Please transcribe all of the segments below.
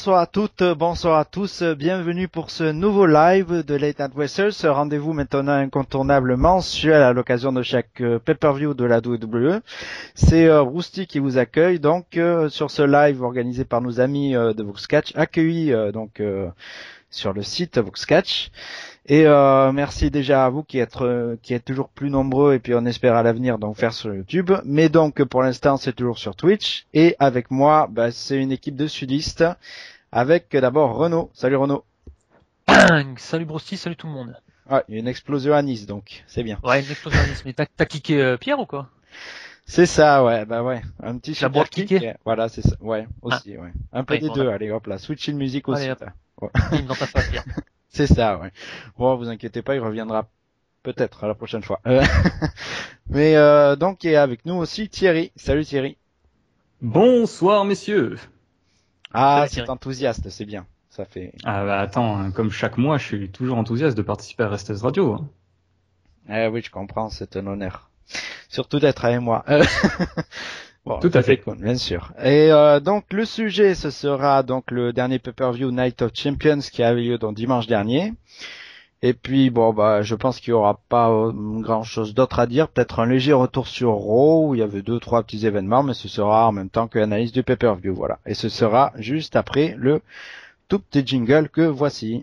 bonsoir à toutes, bonsoir à tous, bienvenue pour ce nouveau live de Late Night Wrestle, ce rendez-vous maintenant incontournable mensuel à l'occasion de chaque pay-per-view de la WWE. C'est Rousty qui vous accueille donc sur ce live organisé par nos amis de VoxCatch, accueilli sur le site VoxCatch. Et merci déjà à vous qui êtes toujours plus nombreux et puis on espère à l'avenir donc faire sur YouTube. Mais donc pour l'instant c'est toujours sur Twitch et avec moi c'est une équipe de sudistes avec d'abord Renaud. Salut Renaud. Salut Brosti, salut tout le monde. Ouais, il y a une explosion à Nice donc c'est bien. Ouais, une explosion à Nice. Mais t'as kické Pierre ou quoi? C'est ça, ouais, ouais, un petit super kick. Voilà, c'est ça, ouais, aussi, ouais. Un peu des deux, allez hop là, switch in music aussi. Allez, hop. Il n'en passe pas Pierre. C'est ça, ouais. Bon, vous inquiétez pas, il reviendra peut-être à la prochaine fois. Mais donc, il y a avec nous aussi Thierry. Salut Thierry. Bonsoir messieurs. Ah, c'est enthousiaste, c'est bien. Ça fait. Ah bah attends, hein, comme chaque mois, je suis toujours enthousiaste de participer à Restless Radio. Hein. Eh oui, je comprends, c'est un honneur. Surtout d'être avec moi. Bon, tout à fait, cool, bien sûr. Et donc le sujet, ce sera donc le dernier pay-per-view Night of Champions qui a eu lieu donc dimanche dernier. Et puis bon je pense qu'il y aura pas grand chose d'autre à dire. Peut-être un léger retour sur Raw où il y avait 2-3 petits événements, mais ce sera en même temps que l'analyse du pay-per-view, voilà. Et ce sera juste après le tout petit jingle que voici.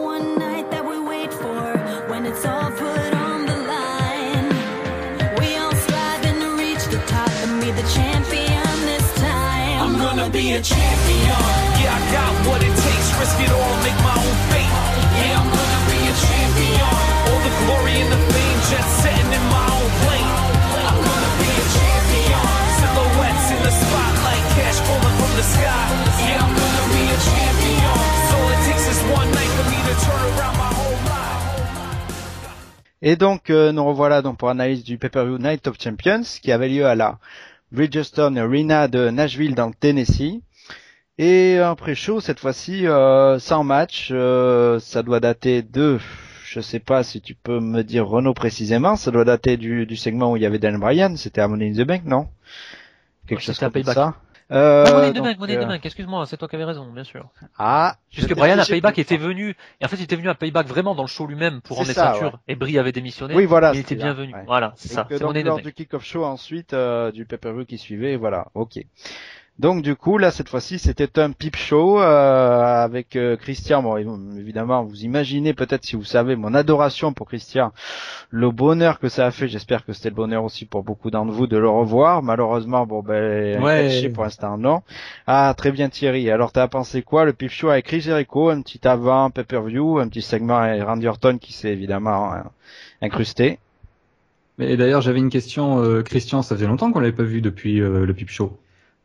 Be a champion, yeah, I got what it takes, risk it all, make my own fate, yeah, I'm gonna be a champion, all the glory and the fame, jet setting in my own plane, I'm gonna be a champion, silhouettes in the spotlight, cash falling from the sky, yeah, I'm gonna be a champion, so it takes this one night for me to turn around my whole life. Et donc, nous revoilà donc pour analyse du pay-per-view Night of Champions, qui avait lieu à la Bridgestone Arena de Nashville dans le Tennessee. Et un pré-show cette fois-ci sans match, ça doit dater de, je sais pas si tu peux me dire Renaud précisément, ça doit dater du segment où il y avait Dan Bryan, c'était à Money in the Bank, non? Quelque chose comme ça. Money in the Bank, excuse-moi, c'est toi qui avais raison, bien sûr. Ah, puisque Bryan à Payback était venu, et en fait il était venu à Payback vraiment dans le show lui-même pour rendre les ceintures, et Brie avait démissionné, oui, voilà, il était bienvenu. Ouais. Voilà, c'est ça. C'est donc lors du kick-off show ensuite du pay-per-view qui suivait, voilà, ok. Donc du coup là cette fois-ci c'était un peep show avec Christian. Bon évidemment vous imaginez peut-être si vous savez mon adoration pour Christian, le bonheur que ça a fait. J'espère que c'était le bonheur aussi pour beaucoup d'entre vous de le revoir. Malheureusement pour l'instant non. Ah très bien Thierry. Alors t'as pensé quoi le peep show avec Chris Jericho, un petit avant pay-per-view, un petit segment avec Randy Orton qui s'est évidemment incrusté. Mais d'ailleurs j'avais une question Christian, ça faisait longtemps qu'on l'avait pas vu depuis le peep show.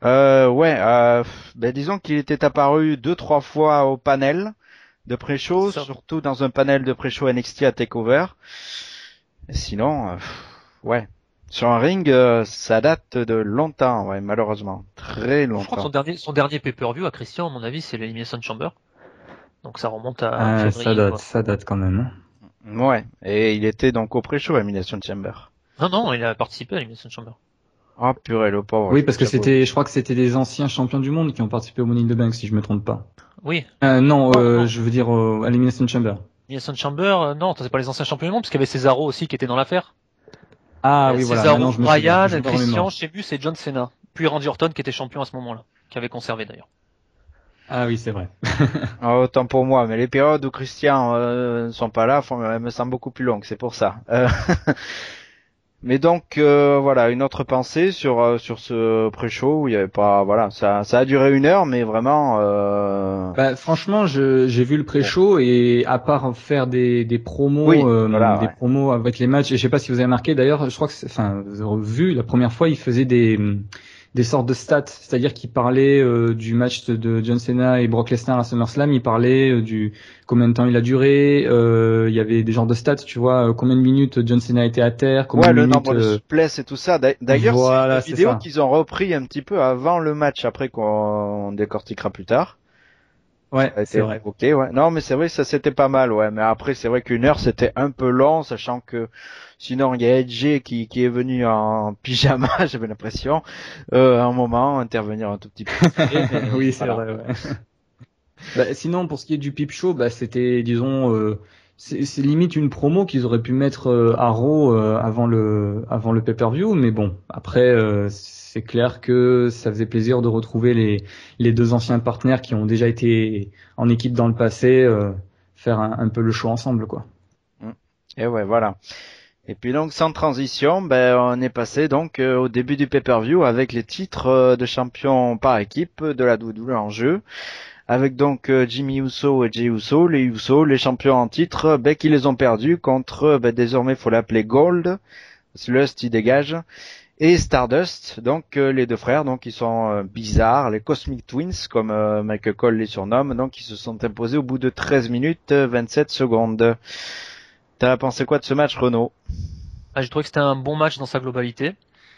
Disons qu'il était apparu 2-3 fois au panel de pré-show, surtout dans un panel de pré-show NXT à TakeOver. Et sinon, sur un ring, ça date de longtemps, malheureusement, très longtemps. Je crois que son dernier pay-per-view à Christian, à mon avis, c'est l'Elimination Chamber. Donc ça remonte à février. Ça date quand même. Ouais, et il était donc au pré-show à Elimination Chamber. Non, il a participé à l'Elimination Chamber. Oh purée, le pauvre. Oui, parce que je crois que c'était des anciens champions du monde qui ont participé au Money in the Bank, si je me trompe pas. Oui. Non, je veux dire à l'Elimination Chamber. Elimination Chamber, non, c'est pas les anciens champions du monde, parce qu'il y avait Cesaro aussi qui était dans l'affaire. Ah oui, voilà. Cesaro, Bryan, Christian, Sheamus et John Cena. Puis Randy Orton qui était champion à ce moment-là, qui avait conservé d'ailleurs. Ah oui, c'est vrai. Autant pour moi, mais les périodes où Christian ne sont pas là, elles me semblent beaucoup plus longues, c'est pour ça. Mais donc voilà, une autre pensée sur ce pré-show où il y avait pas, voilà, ça a duré 1 heure, mais vraiment. Franchement, j'ai vu le pré-show et à part faire des promos, des promos avec les matchs, et je sais pas si vous avez marqué d'ailleurs, je crois que vous avez vu la première fois, il faisait des sortes de stats, c'est-à-dire qu'il parlait du match de John Cena et Brock Lesnar à SummerSlam, il parlait du combien de temps il a duré, il y avait des genres de stats, tu vois, combien de minutes John Cena était à terre, combien de minutes nombre de souplesses et tout ça. D'ailleurs, voilà, c'est une vidéo qu'ils ont repris un petit peu avant le match, après qu'on décortiquera plus tard. Ouais, c'est vrai. Ok, ouais. Non, mais c'est vrai, ça c'était pas mal, ouais. Mais après, c'est vrai qu'1 heure c'était un peu long, sachant que sinon il y a Edge qui est venu en pyjama, j'avais l'impression, à un moment intervenir un tout petit peu. Oui, c'est vrai. Ouais. Sinon, pour ce qui est du Peep Show, c'était, disons, c'est limite une promo qu'ils auraient pu mettre à Raw avant le pay-per-view, mais bon, après, c'est clair que ça faisait plaisir de retrouver les deux anciens partenaires qui ont déjà été en équipe dans le passé, faire un peu le show ensemble, quoi. Et ouais, voilà. Et puis donc sans transition, on est passé donc au début du pay-per-view avec les titres de champion par équipe de la WWE en jeu, avec donc Jimmy Uso et Jey Uso, les champions en titre, qui les ont perdus contre désormais faut l'appeler Gold, Lust il dégage, et Stardust, donc les deux frères, donc ils sont bizarres, les Cosmic Twins comme Michael Cole les surnomme, donc ils se sont imposés au bout de 13 minutes 27 secondes. T'as pensé quoi de ce match, Renaud? J'ai trouvé que c'était un bon match dans sa globalité.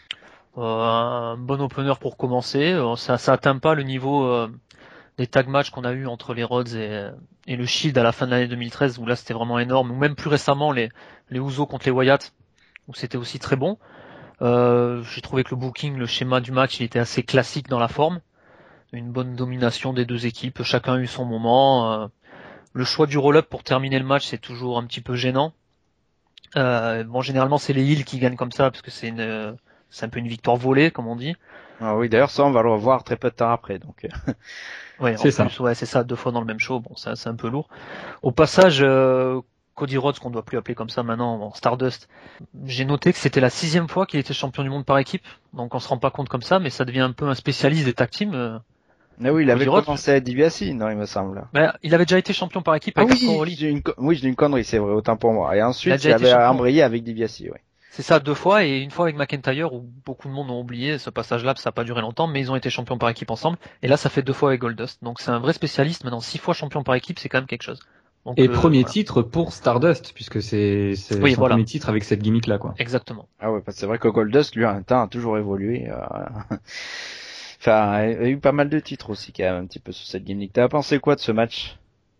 Un bon opener pour commencer. Ça atteint pas le niveau des tag matchs qu'on a eu entre les Rhodes et le Shield à la fin de l'année 2013, où là c'était vraiment énorme. Ou même plus récemment les Usos contre les Wyatt, où c'était aussi très bon. J'ai trouvé que le booking, le schéma du match, il était assez classique dans la forme. Une bonne domination des deux équipes. Chacun a eu son moment. Le choix du roll-up pour terminer le match, c'est toujours un petit peu gênant. Généralement, c'est les heels qui gagnent comme ça, parce que c'est un peu une victoire volée, comme on dit. Ah oui, d'ailleurs, ça, on va le revoir très peu de temps après, donc. Ouais, c'est ça, 2 fois dans le même show. Bon, ça, c'est un peu lourd. Au passage, Cody Rhodes, qu'on doit plus appeler comme ça maintenant, Stardust, j'ai noté que c'était la 6e fois qu'il était champion du monde par équipe. Donc, on se rend pas compte comme ça, mais ça devient un peu un spécialiste des tag teams. Ah oui, il avait commencé à DiBiase, non, il me semble. Il avait déjà été champion par équipe avec Hardcore Holly. J'ai une connerie, c'est vrai, autant pour moi. Et ensuite, il avait embrayé avec DiBiase, oui. C'est ça, 2 fois, et une fois avec McIntyre, où beaucoup de monde ont oublié ce passage-là, ça n'a pas duré longtemps, mais ils ont été champions par équipe ensemble. Et là, ça fait 2 fois avec Goldust. Donc c'est un vrai spécialiste. Maintenant, 6 fois champion par équipe, c'est quand même quelque chose. Donc, et premier titre pour Stardust, puisque c'est son premier titre avec cette gimmick-là, quoi. Exactement. Ah ouais, parce que c'est vrai que Goldust, lui, en un temps, a toujours évolué. Enfin, il y a eu pas mal de titres aussi, quand même, un petit peu sur cette gimmick. T'as pensé quoi de ce match?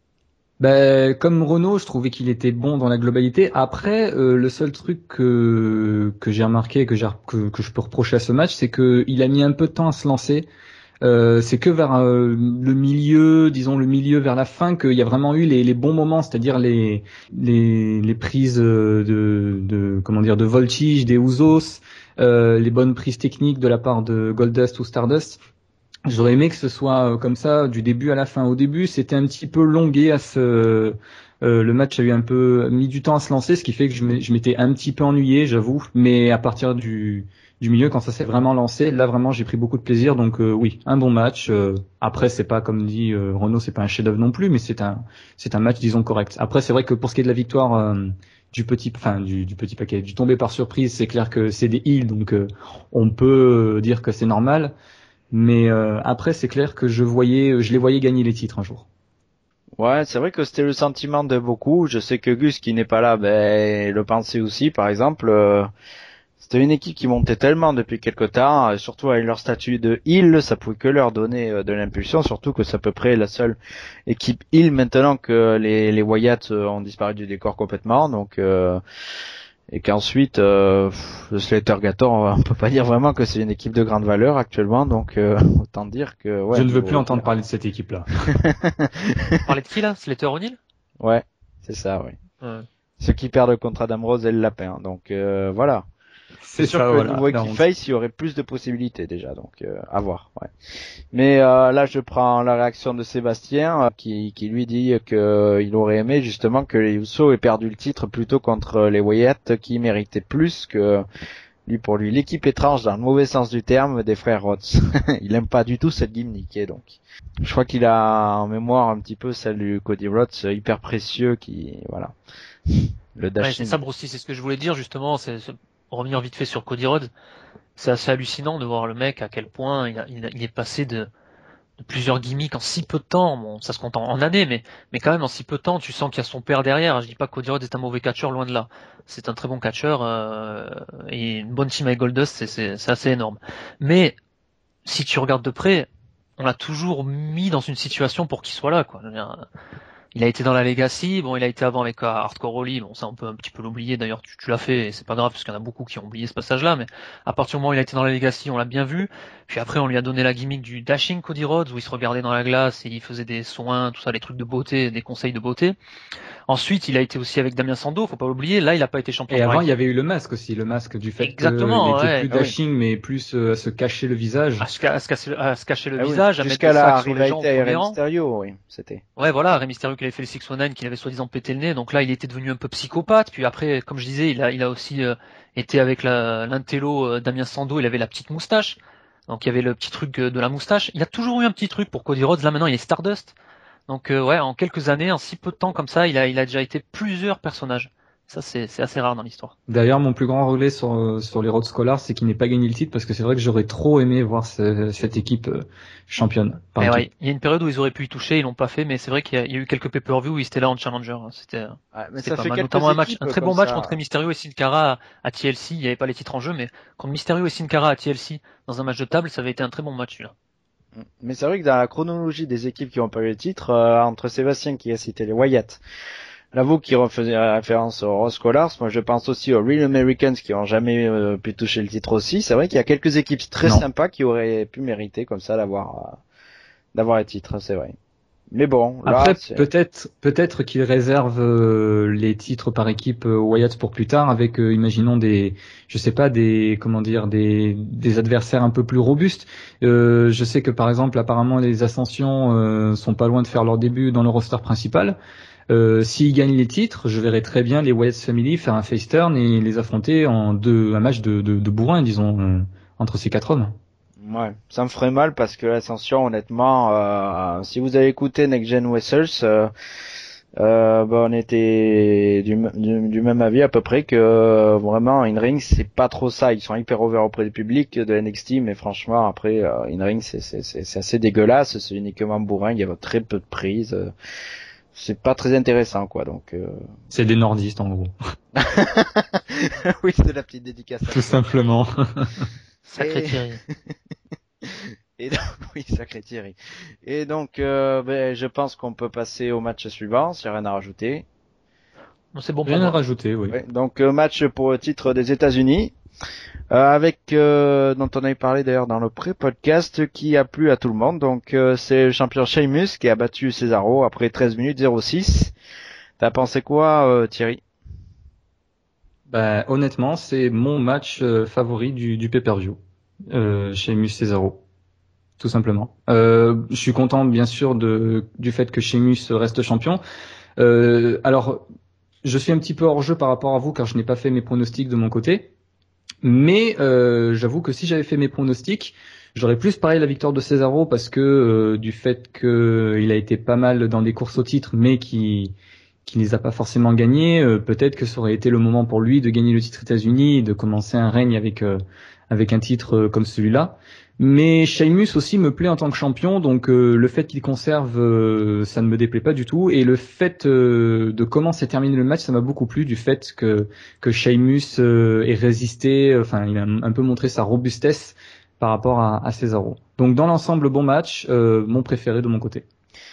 Comme Renaud, je trouvais qu'il était bon dans la globalité. Après, le seul truc que j'ai remarqué, que je peux reprocher à ce match, c'est que il a mis un peu de temps à se lancer. C'est que vers le milieu vers la fin, qu'il y a vraiment eu les bons moments, c'est-à-dire les prises de voltige des Usos, les bonnes prises techniques de la part de Goldust ou Stardust. J'aurais aimé que ce soit comme ça du début à la fin. Au début, c'était un petit peu longué le match a eu un peu mis du temps à se lancer, ce qui fait que je m'étais un petit peu ennuyé, j'avoue. Mais à partir du milieu, quand ça s'est vraiment lancé, là vraiment j'ai pris beaucoup de plaisir. Donc oui, un bon match. Après, c'est pas comme dit Renaud, c'est pas un chef-d'œuvre non plus, mais c'est un match disons correct. Après, c'est vrai que pour ce qui est de la victoire du petit paquet, du tombé par surprise, c'est clair que c'est des heels, donc on peut dire que c'est normal. Mais après, c'est clair que je les voyais gagner les titres un jour. Ouais, c'est vrai que c'était le sentiment de beaucoup. Je sais que Gus, qui n'est pas là, le pensait aussi. Par exemple, c'était une équipe qui montait tellement depuis quelque temps, surtout avec leur statut de heel, ça pouvait que leur donner de l'impulsion. Surtout que c'est à peu près la seule équipe heel maintenant que les Wyatt ont disparu du décor complètement. Donc et qu'ensuite le Slater Gator, on peut pas dire vraiment que c'est une équipe de grande valeur actuellement, donc autant dire que je ne veux plus entendre parler de cette équipe là. Parler de qui là? Slater O'Neil? Ouais, c'est ça, oui. Ouais. Ceux qui perdent le contrat d'Ambrose et le lapin, donc voilà. C'est sûr que le nouveau équipe face, il y aurait plus de possibilités déjà, donc à voir. Ouais. Mais là, je prends la réaction de Sébastien qui lui dit que il aurait aimé justement que les Usos aient perdu le titre plutôt contre les Wyatt, qui méritaient plus que pour lui l'équipe étrange dans le mauvais sens du terme des frères Rhodes. Il aime pas du tout cette gimmick, et donc je crois qu'il a en mémoire un petit peu celle du Cody Rhodes hyper précieux qui voilà. Le dash. Ouais, c'est ça, Bruce, c'est ce que je voulais dire justement, revenir vite fait sur Cody Rhodes. C'est assez hallucinant de voir le mec à quel point il est passé de plusieurs gimmicks en si peu de temps. Bon, ça se compte en années, mais quand même en si peu de temps, tu sens qu'il y a son père derrière. Je dis pas que Cody Rhodes est un mauvais catcheur, loin de là. C'est un très bon catcheur et une bonne team avec Goldust, c'est assez énorme. Mais si tu regardes de près, on l'a toujours mis dans une situation pour qu'il soit là, quoi. Il a été dans la Legacy, bon, il a été avant avec Hardcore Holly, bon, ça on peut un petit peu l'oublier, d'ailleurs tu l'as fait, et c'est pas grave, parce qu'il y en a beaucoup qui ont oublié ce passage-là, mais à partir du moment où il a été dans la Legacy, on l'a bien vu, puis après on lui a donné la gimmick du Dashing Cody Rhodes, où il se regardait dans la glace, et il faisait des soins, tout ça, les trucs de beauté, des conseils de beauté. Ensuite, il a été aussi avec Damien Sandow, faut pas l'oublier, là il a pas été champion. Et avant, il y avait eu le masque aussi, le masque du fait qu'il était plus dashing, mais plus à se cacher le visage. À se cacher le visage, à jusqu'à mettre des la sacs sur les gens. rivalité avec Mysterio, oui, c'était. Ouais, voilà, Rey Mysterio qui avait fait le 619, qu'il avait soi-disant pété le nez, donc là il était devenu un peu psychopathe, puis après, comme je disais, il a aussi été avec l'intello Damien Sandow, il avait la petite moustache, donc il y avait le petit truc de la moustache. Il a toujours eu un petit truc pour Cody Rhodes, là maintenant il est Stardust. Donc ouais, en quelques années, en si peu de temps comme ça, il a déjà été plusieurs personnages. Ça c'est assez rare dans l'histoire. D'ailleurs, mon plus grand regret sur les Rhodes Scholars, c'est qu'il n'ait pas gagné le titre, parce que c'est vrai que j'aurais trop aimé voir cette équipe championne. Mais ouais, il y a une période où ils auraient pu y toucher, ils l'ont pas fait, mais c'est vrai qu'il y a eu quelques pay-per-view où ils étaient là en challenger. C'était pas mal. Notamment un très bon match contre Mysterio et Sin Cara à TLC. Il n'y avait pas les titres en jeu, mais contre Mysterio et Sin Cara à TLC dans un match de table, ça avait été un très bon match celui-là. Mais c'est vrai que dans la chronologie des équipes qui ont pas eu le titre, entre Sébastien qui a cité les Wyatt, l'avoue qui refaisait référence aux Rhodes Scholars, moi je pense aussi aux Real Americans qui ont jamais pu toucher le titre aussi. C'est vrai qu'il y a quelques équipes très sympas qui auraient pu mériter comme ça d'avoir le titre, c'est vrai. Mais bon, là, après peut-être qu'ils réservent les titres par équipe Wyatt pour plus tard, avec imaginons des adversaires un peu plus robustes. Je sais que par exemple apparemment les Ascensions sont pas loin de faire leur début dans le roster principal. S'ils gagnent les titres, je verrais très bien les Wyatt Family faire un face turn et les affronter un match de bourrin, disons, entre ces 4 hommes. Ouais, ça me ferait mal parce que l'Ascension, honnêtement, si vous avez écouté Next Gen Wrestlers, on était du même avis à peu près que vraiment In-Ring c'est pas trop ça. Ils sont hyper over auprès du public de NXT, mais franchement après In-Ring c'est assez dégueulasse, c'est uniquement bourrin, il y a très peu de prises. C'est pas très intéressant quoi, donc c'est des nordistes en gros. Oui, c'est la petite dédicace. Tout simplement. Sacré Thierry. Et donc, oui, sacré Thierry. Et donc, je pense qu'on peut passer au match suivant, s'il n'y a rien à rajouter. Non, c'est bon. Rien à rajouter, oui. Ouais, donc, match pour le titre des États-Unis, avec dont on avait parlé d'ailleurs dans le pré-podcast, qui a plu à tout le monde. Donc, c'est le champion Sheamus qui a battu Cesaro après 13 minutes 06. T'as pensé quoi, Thierry? Honnêtement, c'est mon match favori du pay-per-view. Sheamus Cesaro, tout simplement. Je suis content bien sûr du fait que Sheamus reste champion. Alors, je suis un petit peu hors jeu par rapport à vous car je n'ai pas fait mes pronostics de mon côté. Mais j'avoue que si j'avais fait mes pronostics, j'aurais plus parié la victoire de Cesaro parce que du fait qu'il a été pas mal dans des courses au titre, mais qui les a pas forcément gagnés, peut-être que ça aurait été le moment pour lui de gagner le titre États-Unis et de commencer un règne avec un titre comme celui-là. Mais Sheamus aussi me plaît en tant que champion, donc le fait qu'il conserve, ça ne me déplaît pas du tout. Et le fait de comment s'est terminé le match, ça m'a beaucoup plu, du fait que Sheamus ait résisté, enfin il a un peu montré sa robustesse par rapport à Cesaro. Donc dans l'ensemble, bon match, mon préféré de mon côté.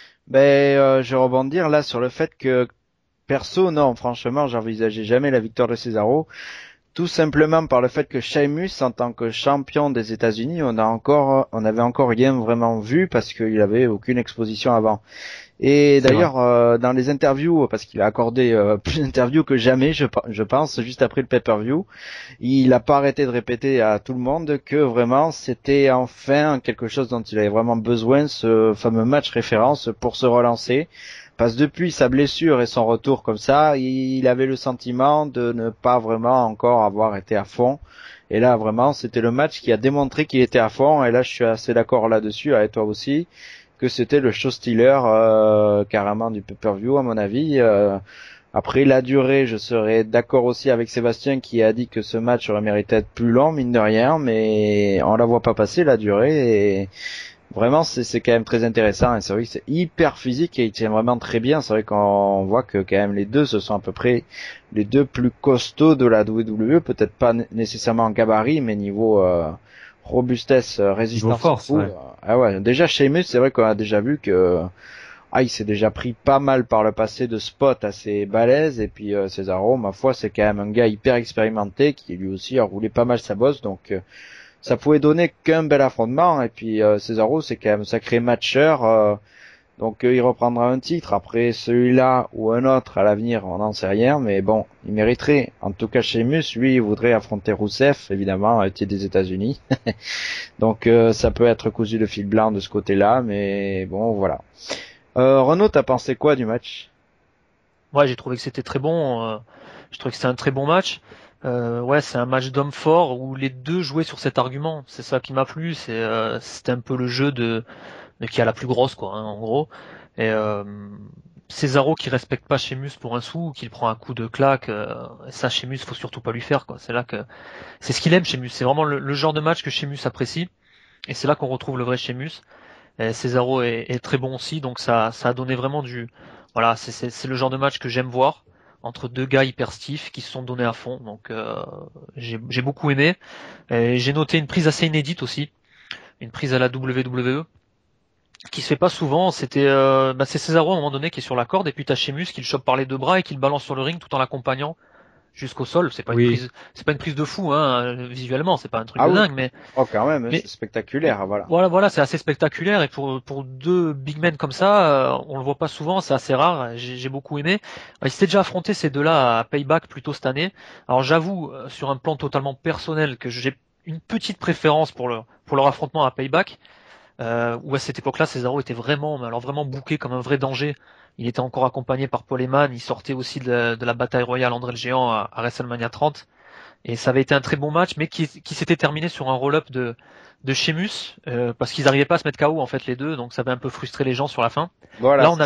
Je vais rebondir là sur le fait que perso, non, franchement, j'envisageais jamais la victoire de Cesaro. Tout simplement par le fait que Sheamus, en tant que champion des États-Unis, on avait encore rien vraiment vu parce qu'il avait aucune exposition avant. Et d'ailleurs, dans les interviews, parce qu'il a accordé plus d'interviews que jamais, je pense, juste après le pay-per-view, il a pas arrêté de répéter à tout le monde que vraiment c'était enfin quelque chose dont il avait vraiment besoin, ce fameux match référence pour se relancer. Parce que depuis sa blessure et son retour comme ça, il avait le sentiment de ne pas vraiment encore avoir été à fond. Et là, vraiment, c'était le match qui a démontré qu'il était à fond. Et là, je suis assez d'accord là-dessus, avec toi aussi, que c'était le show stealer carrément du pay-per-view, à mon avis. Après la durée, je serais d'accord aussi avec Sébastien qui a dit que ce match aurait mérité d'être plus long, mine de rien. Mais on la voit pas passer, la durée. Et vraiment, c'est quand même très intéressant, et c'est vrai que c'est hyper physique et il tient vraiment très bien. C'est vrai qu'on voit que quand même les deux, ce sont à peu près les deux plus costauds de la WWE, peut-être pas nécessairement en gabarit, mais niveau robustesse, résistance, niveau force. Ouais. Déjà Sheamus, c'est vrai qu'on a déjà vu que il s'est déjà pris pas mal par le passé de spots assez balèzes, et puis Cesaro, ma foi, c'est quand même un gars hyper expérimenté qui lui aussi a roulé pas mal sa bosse, donc ça pouvait donner qu'un bel affrontement. Et puis Cesaro, c'est quand même un sacré matcheur, donc il reprendra un titre. Après celui-là ou un autre à l'avenir, on n'en sait rien, mais bon, il mériterait. En tout cas, Sheamus, lui, il voudrait affronter Rusev, évidemment, à titre des États-Unis. Donc ça peut être cousu de fil blanc de ce côté-là, mais bon, voilà. Renaud, t'as pensé quoi du match? Ouais, j'ai trouvé que c'était très bon. Je trouvais que c'était un très bon match. Ouais, c'est un match d'hommes forts où les deux jouaient sur cet argument. C'est ça qui m'a plu. C'était un peu le jeu de qui a la plus grosse, quoi, hein, en gros. Et Cesaro qui respecte pas Sheamus pour un sou, qu'il prend un coup de claque, ça Sheamus faut surtout pas lui faire, quoi. C'est ce qu'il aime, Sheamus. C'est vraiment le genre de match que Sheamus apprécie. Et c'est là qu'on retrouve le vrai Sheamus. Et Cesaro est très bon aussi, donc ça a donné vraiment voilà, c'est le genre de match que j'aime voir entre deux gars hyper stiff qui se sont donnés à fond. Donc j'ai beaucoup aimé. Et j'ai noté une prise assez inédite aussi, une prise à la WWE qui se fait pas souvent. C'est Cesaro à un moment donné qui est sur la corde et puis t'as Sheamus qui le chope par les deux bras et qui le balance sur le ring tout en l'accompagnant jusqu'au sol. C'est pas une prise de fou, hein, visuellement, c'est pas un truc de dingue, mais quand même, c'est spectaculaire, voilà. Voilà, c'est assez spectaculaire, et pour deux big men comme ça, on le voit pas souvent, c'est assez rare. J'ai beaucoup aimé. Ils s'étaient déjà affrontés ces deux-là à Payback plus tôt cette année. Alors j'avoue, sur un plan totalement personnel, que j'ai une petite préférence pour leur affrontement à Payback, où à cette époque-là, Cesaro était vraiment booké comme un vrai danger. Il était encore accompagné par Paul Heyman, il sortait aussi de la bataille royale André le Géant à WrestleMania 30, et ça avait été un très bon match, mais qui s'était terminé sur un roll-up de Sheamus, parce qu'ils n'arrivaient pas à se mettre KO en fait les deux, donc ça avait un peu frustré les gens sur la fin. Voilà, là on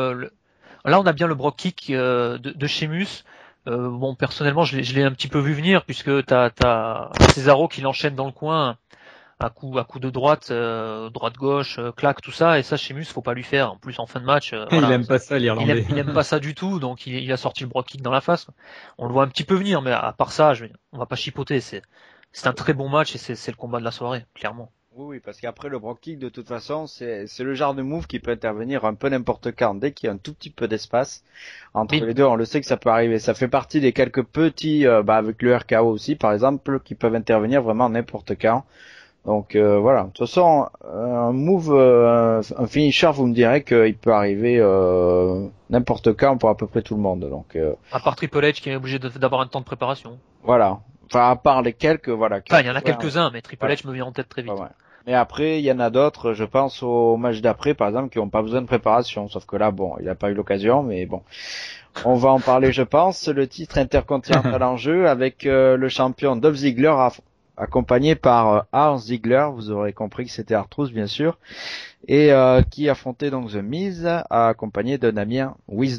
a bien le Brock kick de Sheamus. Bon, personnellement je l'ai un petit peu vu venir, puisque t'as Cesaro qui l'enchaîne dans le coin à coup de droite, droite-gauche, claque, tout ça, et ça Sheamus faut pas lui faire. En plus en fin de match, il aime pas ça, l'Irlandais. Il aime pas ça du tout, donc il a sorti le Brock kick dans la face. On le voit un petit peu venir, mais à part ça, on va pas chipoter. C'est un très bon match, et c'est le combat de la soirée, clairement. Oui, parce qu'après le Brock kick, de toute façon, c'est le genre de move qui peut intervenir un peu n'importe quand, dès qu'il y a un tout petit peu d'espace entre les deux. On le sait que ça peut arriver. Ça fait partie des quelques petits, avec le RKO aussi, par exemple, qui peuvent intervenir vraiment n'importe quand. Donc voilà. De toute façon, un move, un finisher, vous me direz qu'il peut arriver n'importe quand pour à peu près tout le monde. Donc à part Triple H qui est obligé d'avoir un temps de préparation. Voilà. Enfin, à part les quelques, voilà. Enfin, il y en a quelques-uns, mais Triple H me vient en tête très vite. Ouais. Mais après, il y en a d'autres, je pense au match d'après, par exemple, qui n'ont pas besoin de préparation. Sauf que là, bon, il n'a pas eu l'occasion, mais bon. On va en parler, je pense. Le titre intercontinental en jeu avec le champion Dolph Ziggler accompagné par Ars Ziggler. Vous aurez compris que c'était R-Truth, bien sûr. Et qui affrontait donc The Miz, accompagné de Damien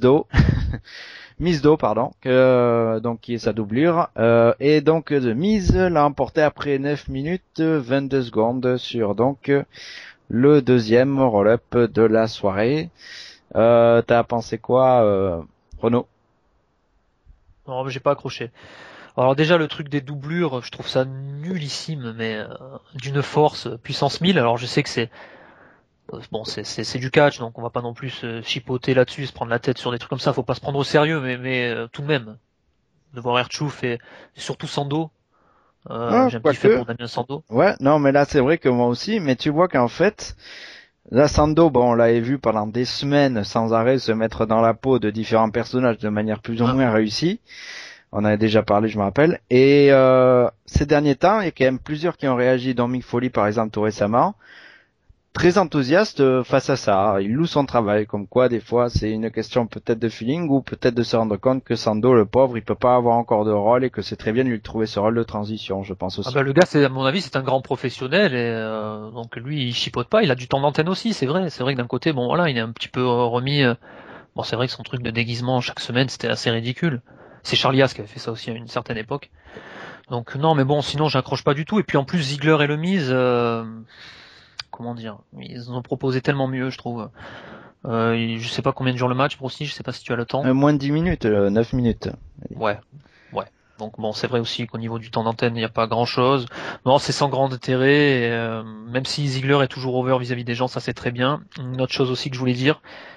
Mizdo, pardon, donc qui est sa doublure, et donc The Miz l'a emporté après 9 minutes 22 secondes sur donc le deuxième roll-up de la soirée. T'as pensé quoi, Renaud? Non, j'ai pas accroché. Alors déjà le truc des doublures, je trouve ça nullissime, mais d'une force puissance 1000. Alors je sais que c'est du catch, donc on va pas non plus se chipoter là-dessus, se prendre la tête sur des trucs comme ça, faut pas se prendre au sérieux, mais tout de même, de voir R-Truth et surtout Sando, j'ai un petit fait pour Damien Sando. Ouais, non, mais là c'est vrai que moi aussi, mais tu vois qu'en fait, là Sando, bon, on l'avait vu pendant des semaines sans arrêt se mettre dans la peau de différents personnages de manière plus ou moins réussie. On en avait déjà parlé, je me rappelle. Et ces derniers temps, il y a quand même plusieurs qui ont réagi, dont Mick Foley par exemple tout récemment, très enthousiaste face à ça. Il loue son travail, comme quoi des fois c'est une question peut-être de feeling ou peut-être de se rendre compte que Sando, le pauvre, il peut pas avoir encore de rôle et que c'est très bien de lui trouver ce rôle de transition, je pense aussi. Ah bah le gars, à mon avis, c'est un grand professionnel, et donc lui il chipote pas, il a du temps d'antenne aussi, c'est vrai que d'un côté, bon voilà, il est un petit peu remis. Bon, c'est vrai que son truc de déguisement chaque semaine, c'était assez ridicule. C'est Charlie Haas qui avait fait ça aussi à une certaine époque. Donc non, mais bon, sinon j'accroche pas du tout. Et puis en plus Ziggler et le Miz, comment dire, ils ont proposé tellement mieux, je trouve. Je sais pas combien dure le match, Bruce Lee, je sais pas si tu as le temps. Moins de 10 minutes, 9 minutes. Ouais. Donc bon, c'est vrai aussi qu'au niveau du temps d'antenne, il n'y a pas grand chose. Non, c'est sans grand intérêt, et, même si Ziggler est toujours over vis-à-vis des gens, ça c'est très bien. Une autre chose aussi que je voulais dire,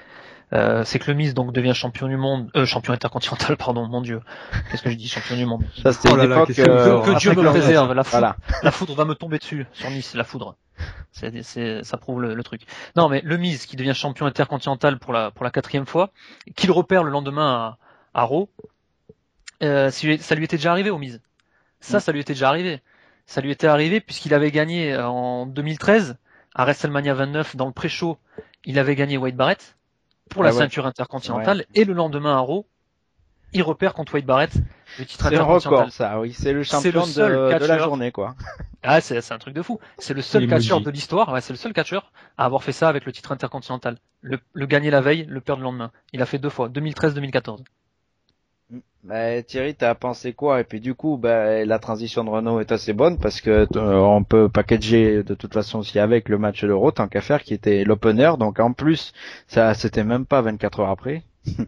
c'est que le Miz donc devient champion du monde, champion intercontinental, pardon, mon Dieu, qu'est-ce que je dis, champion du monde. Ça c'était une époque que Dieu me le préserve, voilà. La foudre va me tomber dessus sur Nice, la foudre. Ça prouve le truc. Non, mais le Miz qui devient champion intercontinental pour la 4e fois, qu'il repère le lendemain à Raw, ça lui était déjà arrivé au Miz. Ça lui était déjà arrivé. Ça lui était arrivé puisqu'il avait gagné en 2013 à WrestleMania 29 dans le pré-show. Il avait gagné Wade Barrett pour la ceinture intercontinentale et le lendemain à Raw, il repère contre Wade Barrett le titre intercontinental. C'est un record, ça, oui. C'est le champion de la journée, quoi. Ah, c'est un truc de fou. C'est le seul catcheur de l'histoire. Ouais, c'est le seul catcheur à avoir fait ça avec le titre intercontinental. Le gagner la veille, le perdre le lendemain. Il a fait 2 fois, 2013-2014. Bah, Thierry, t'as pensé quoi? Et puis du coup, la transition de Renault est assez bonne parce que on peut packager de toute façon aussi avec le match d'Euro tant qu'à faire qui était l'opener. Donc en plus, ça c'était même pas 24 heures après.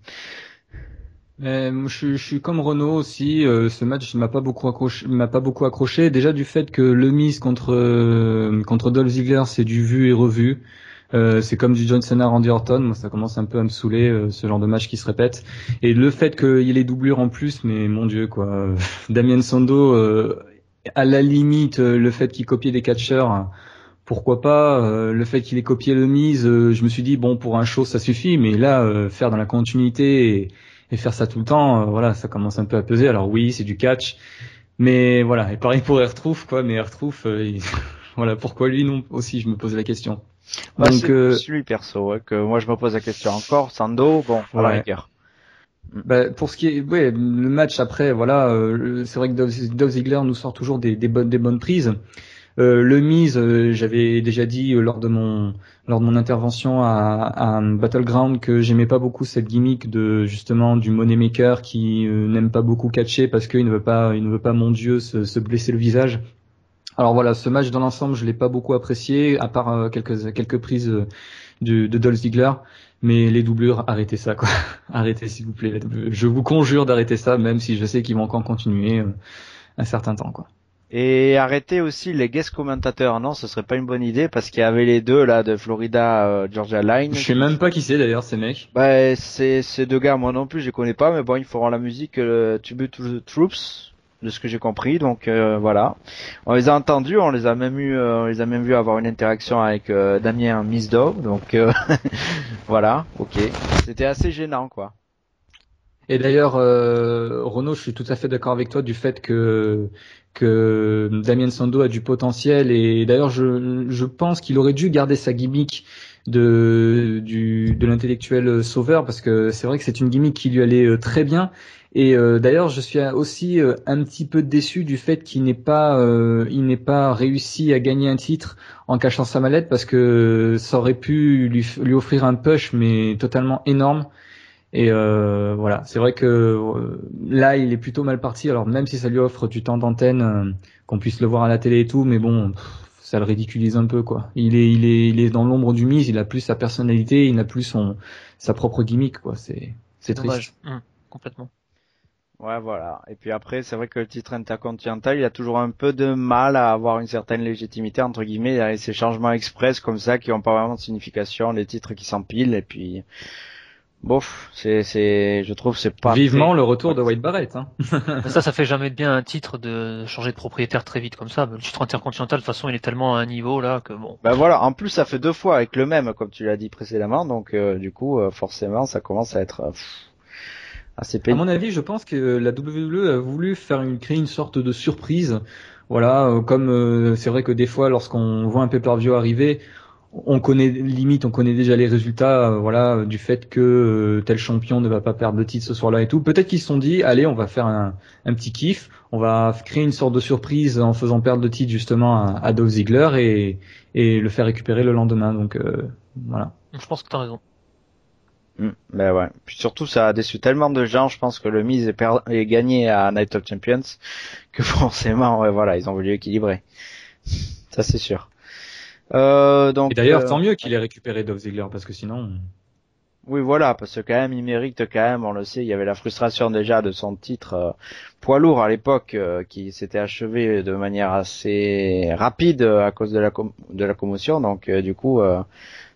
Je suis comme Renault aussi. Ce match m'a pas beaucoup accroché. Déjà du fait que le Miz contre Dolph Ziggler, c'est du vu et revu. C'est comme du John Cena Randy Orton. Moi, ça commence un peu à me saouler ce genre de match qui se répète. Et le fait qu'il y ait les doublures en plus, mais mon Dieu quoi. Damien Sandow, à la limite, le fait qu'il copie des catcheurs. Pourquoi pas le fait qu'il ait copié le Miz, je me suis dit bon pour un show ça suffit, mais là faire dans la continuité et faire ça tout le temps, voilà, ça commence un peu à peser. Alors oui, c'est du catch, mais voilà. Et pareil pour R-Truth, quoi. Mais R-Truth, voilà, pourquoi lui non aussi, je me pose la question. Donc c'est lui perso, que moi je me pose la question encore. Sando, bon, à la rigueur. Pour ce qui est, le match après, voilà, c'est vrai que Dolph Ziggler nous sort toujours des bonnes prises. Le Miz, j'avais déjà dit lors de mon intervention à Battleground que j'aimais pas beaucoup cette gimmick de justement du moneymaker qui n'aime pas beaucoup catcher parce qu'il ne veut pas mon Dieu se blesser le visage. Alors voilà, ce match dans l'ensemble, je l'ai pas beaucoup apprécié à part quelques prises de Dolph Ziggler, mais les doublures, arrêtez ça quoi. Arrêtez s'il vous plaît. Je vous conjure d'arrêter ça, même si je sais qu'ils vont encore continuer un certain temps quoi. Et arrêter aussi les guest commentateurs, non, ce serait pas une bonne idée parce qu'il y avait les deux là de Florida Georgia Line. Je sais même pas qui c'est d'ailleurs ces mecs. C'est ces deux gars, moi non plus je les connais pas, mais bon ils feront la musique Tribute to the Troops, de ce que j'ai compris, donc voilà. On les a entendus, on les a même vus avoir une interaction avec Damien Mizdow, donc voilà, ok. C'était assez gênant quoi. Et d'ailleurs, Renaud, je suis tout à fait d'accord avec toi du fait que Damien Sandow a du potentiel et d'ailleurs je pense qu'il aurait dû garder sa gimmick de l'intellectuel sauveur parce que c'est vrai que c'est une gimmick qui lui allait très bien et d'ailleurs je suis aussi un petit peu déçu du fait qu'il n'ait pas réussi à gagner un titre en cachant sa mallette parce que ça aurait pu lui offrir un push mais totalement énorme. Et voilà, c'est vrai que là, il est plutôt mal parti. Alors même si ça lui offre du temps d'antenne, qu'on puisse le voir à la télé et tout, mais bon, ça le ridiculise un peu quoi. Il est dans l'ombre du Miz, il a plus sa personnalité, il n'a plus sa propre gimmick quoi. C'est triste. Complètement. Ouais, voilà. Et puis après, c'est vrai que le titre intercontinental, il a toujours un peu de mal à avoir une certaine légitimité entre guillemets. Il y a ces changements express comme ça qui ont pas vraiment de signification, les titres qui s'empilent et puis. Bof, je trouve c'est pas vivement le retour de Wade Barrett. Hein. Ça fait jamais de bien un titre de changer de propriétaire très vite comme ça. Le titre intercontinental, de toute façon, il est tellement à un niveau là que bon. Voilà, en plus ça fait 2 fois avec le même, comme tu l'as dit précédemment, donc du coup forcément ça commence à être assez pénible. À mon avis, je pense que la WWE a voulu créer une sorte de surprise. Voilà, comme c'est vrai que des fois, lorsqu'on voit un pay-per-view arriver. On connaît déjà les résultats, voilà, du fait que tel champion ne va pas perdre le titre ce soir-là et tout. Peut-être qu'ils se sont dit, allez, on va faire un petit kiff, on va créer une sorte de surprise en faisant perdre le titre justement à Dolph Ziggler et le faire récupérer le lendemain. Donc voilà. Je pense que t'as raison. Ouais. Puis surtout, ça a déçu tellement de gens. Je pense que le Miz est gagné à Night of Champions que forcément, ouais, voilà, ils ont voulu équilibrer. Ça c'est sûr. Donc, et d'ailleurs, tant mieux qu'il ait récupéré Dolph Ziggler parce que sinon. Oui, voilà, parce que quand même, il mérite quand même, on le sait, il y avait la frustration déjà de son titre poids lourd à l'époque qui s'était achevé de manière assez rapide à cause de la commotion. Donc, du coup,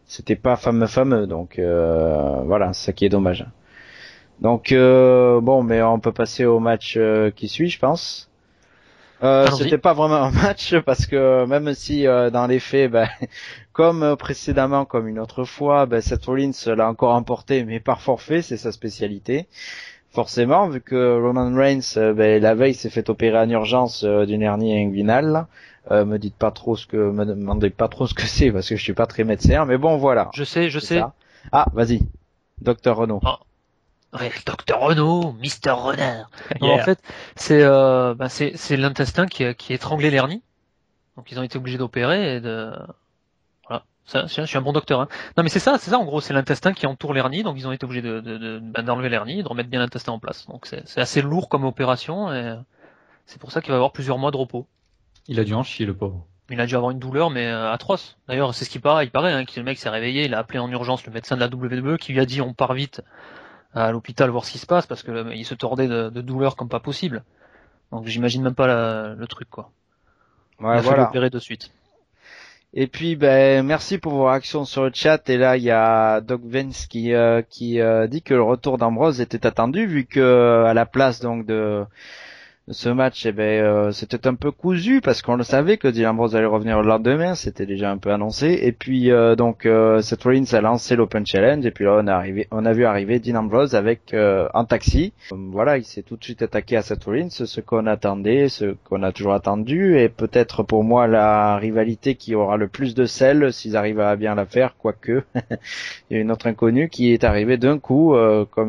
c'était pas fameux, donc voilà, c'est ça qui est dommage. Donc bon, mais on peut passer au match qui suit, je pense. C'était pas vraiment un match parce que même si dans les faits, comme précédemment, comme une autre fois, Seth Rollins l'a encore emporté, mais par forfait, c'est sa spécialité. Forcément, vu que Roman Reigns, la veille, s'est fait opérer en urgence d'une hernie inguinale. Me demandez pas trop ce que c'est parce que je suis pas très médecin, mais bon, voilà. Je sais. Ça. Ah, vas-y, Docteur Renaud. Oh. Ouais, Docteur Renaud, Mister Renard. Yeah. En fait, c'est l'intestin qui a étranglé l'hernie. Donc ils ont été obligés d'opérer et de voilà. Ça, je suis un bon docteur. Hein. Non mais c'est ça en gros, c'est l'intestin qui entoure l'hernie, donc ils ont été obligés d'enlever l'hernie, de remettre bien l'intestin en place. Donc c'est assez lourd comme opération et c'est pour ça qu'il va avoir plusieurs mois de repos. Il a dû en chier, le pauvre. Il a dû avoir une douleur mais atroce. D'ailleurs, c'est ce qu'il paraît, hein, que le mec s'est réveillé, il a appelé en urgence le médecin de la WWE qui lui a dit on part vite à l'hôpital voir ce qui se passe parce que il se tordait de douleur comme pas possible. Donc j'imagine même pas le truc quoi. Ouais, il a fallu l'opérer de suite. Et puis merci pour vos réactions sur le chat. Et là il y a Doc Vance qui dit que le retour d'Ambrose était attendu vu que à la place donc de ce match, c'était un peu cousu parce qu'on le savait que Dean Ambrose allait revenir le lendemain, c'était déjà un peu annoncé. Et puis Seth Rollins a lancé l'Open Challenge et puis là on a vu arriver Dean Ambrose avec un taxi. Voilà, il s'est tout de suite attaqué à Seth Rollins, ce qu'on attendait, ce qu'on a toujours attendu, et peut-être pour moi la rivalité qui aura le plus de sel s'ils arrivent à bien la faire, quoique il y a une autre inconnue qui est arrivée d'un coup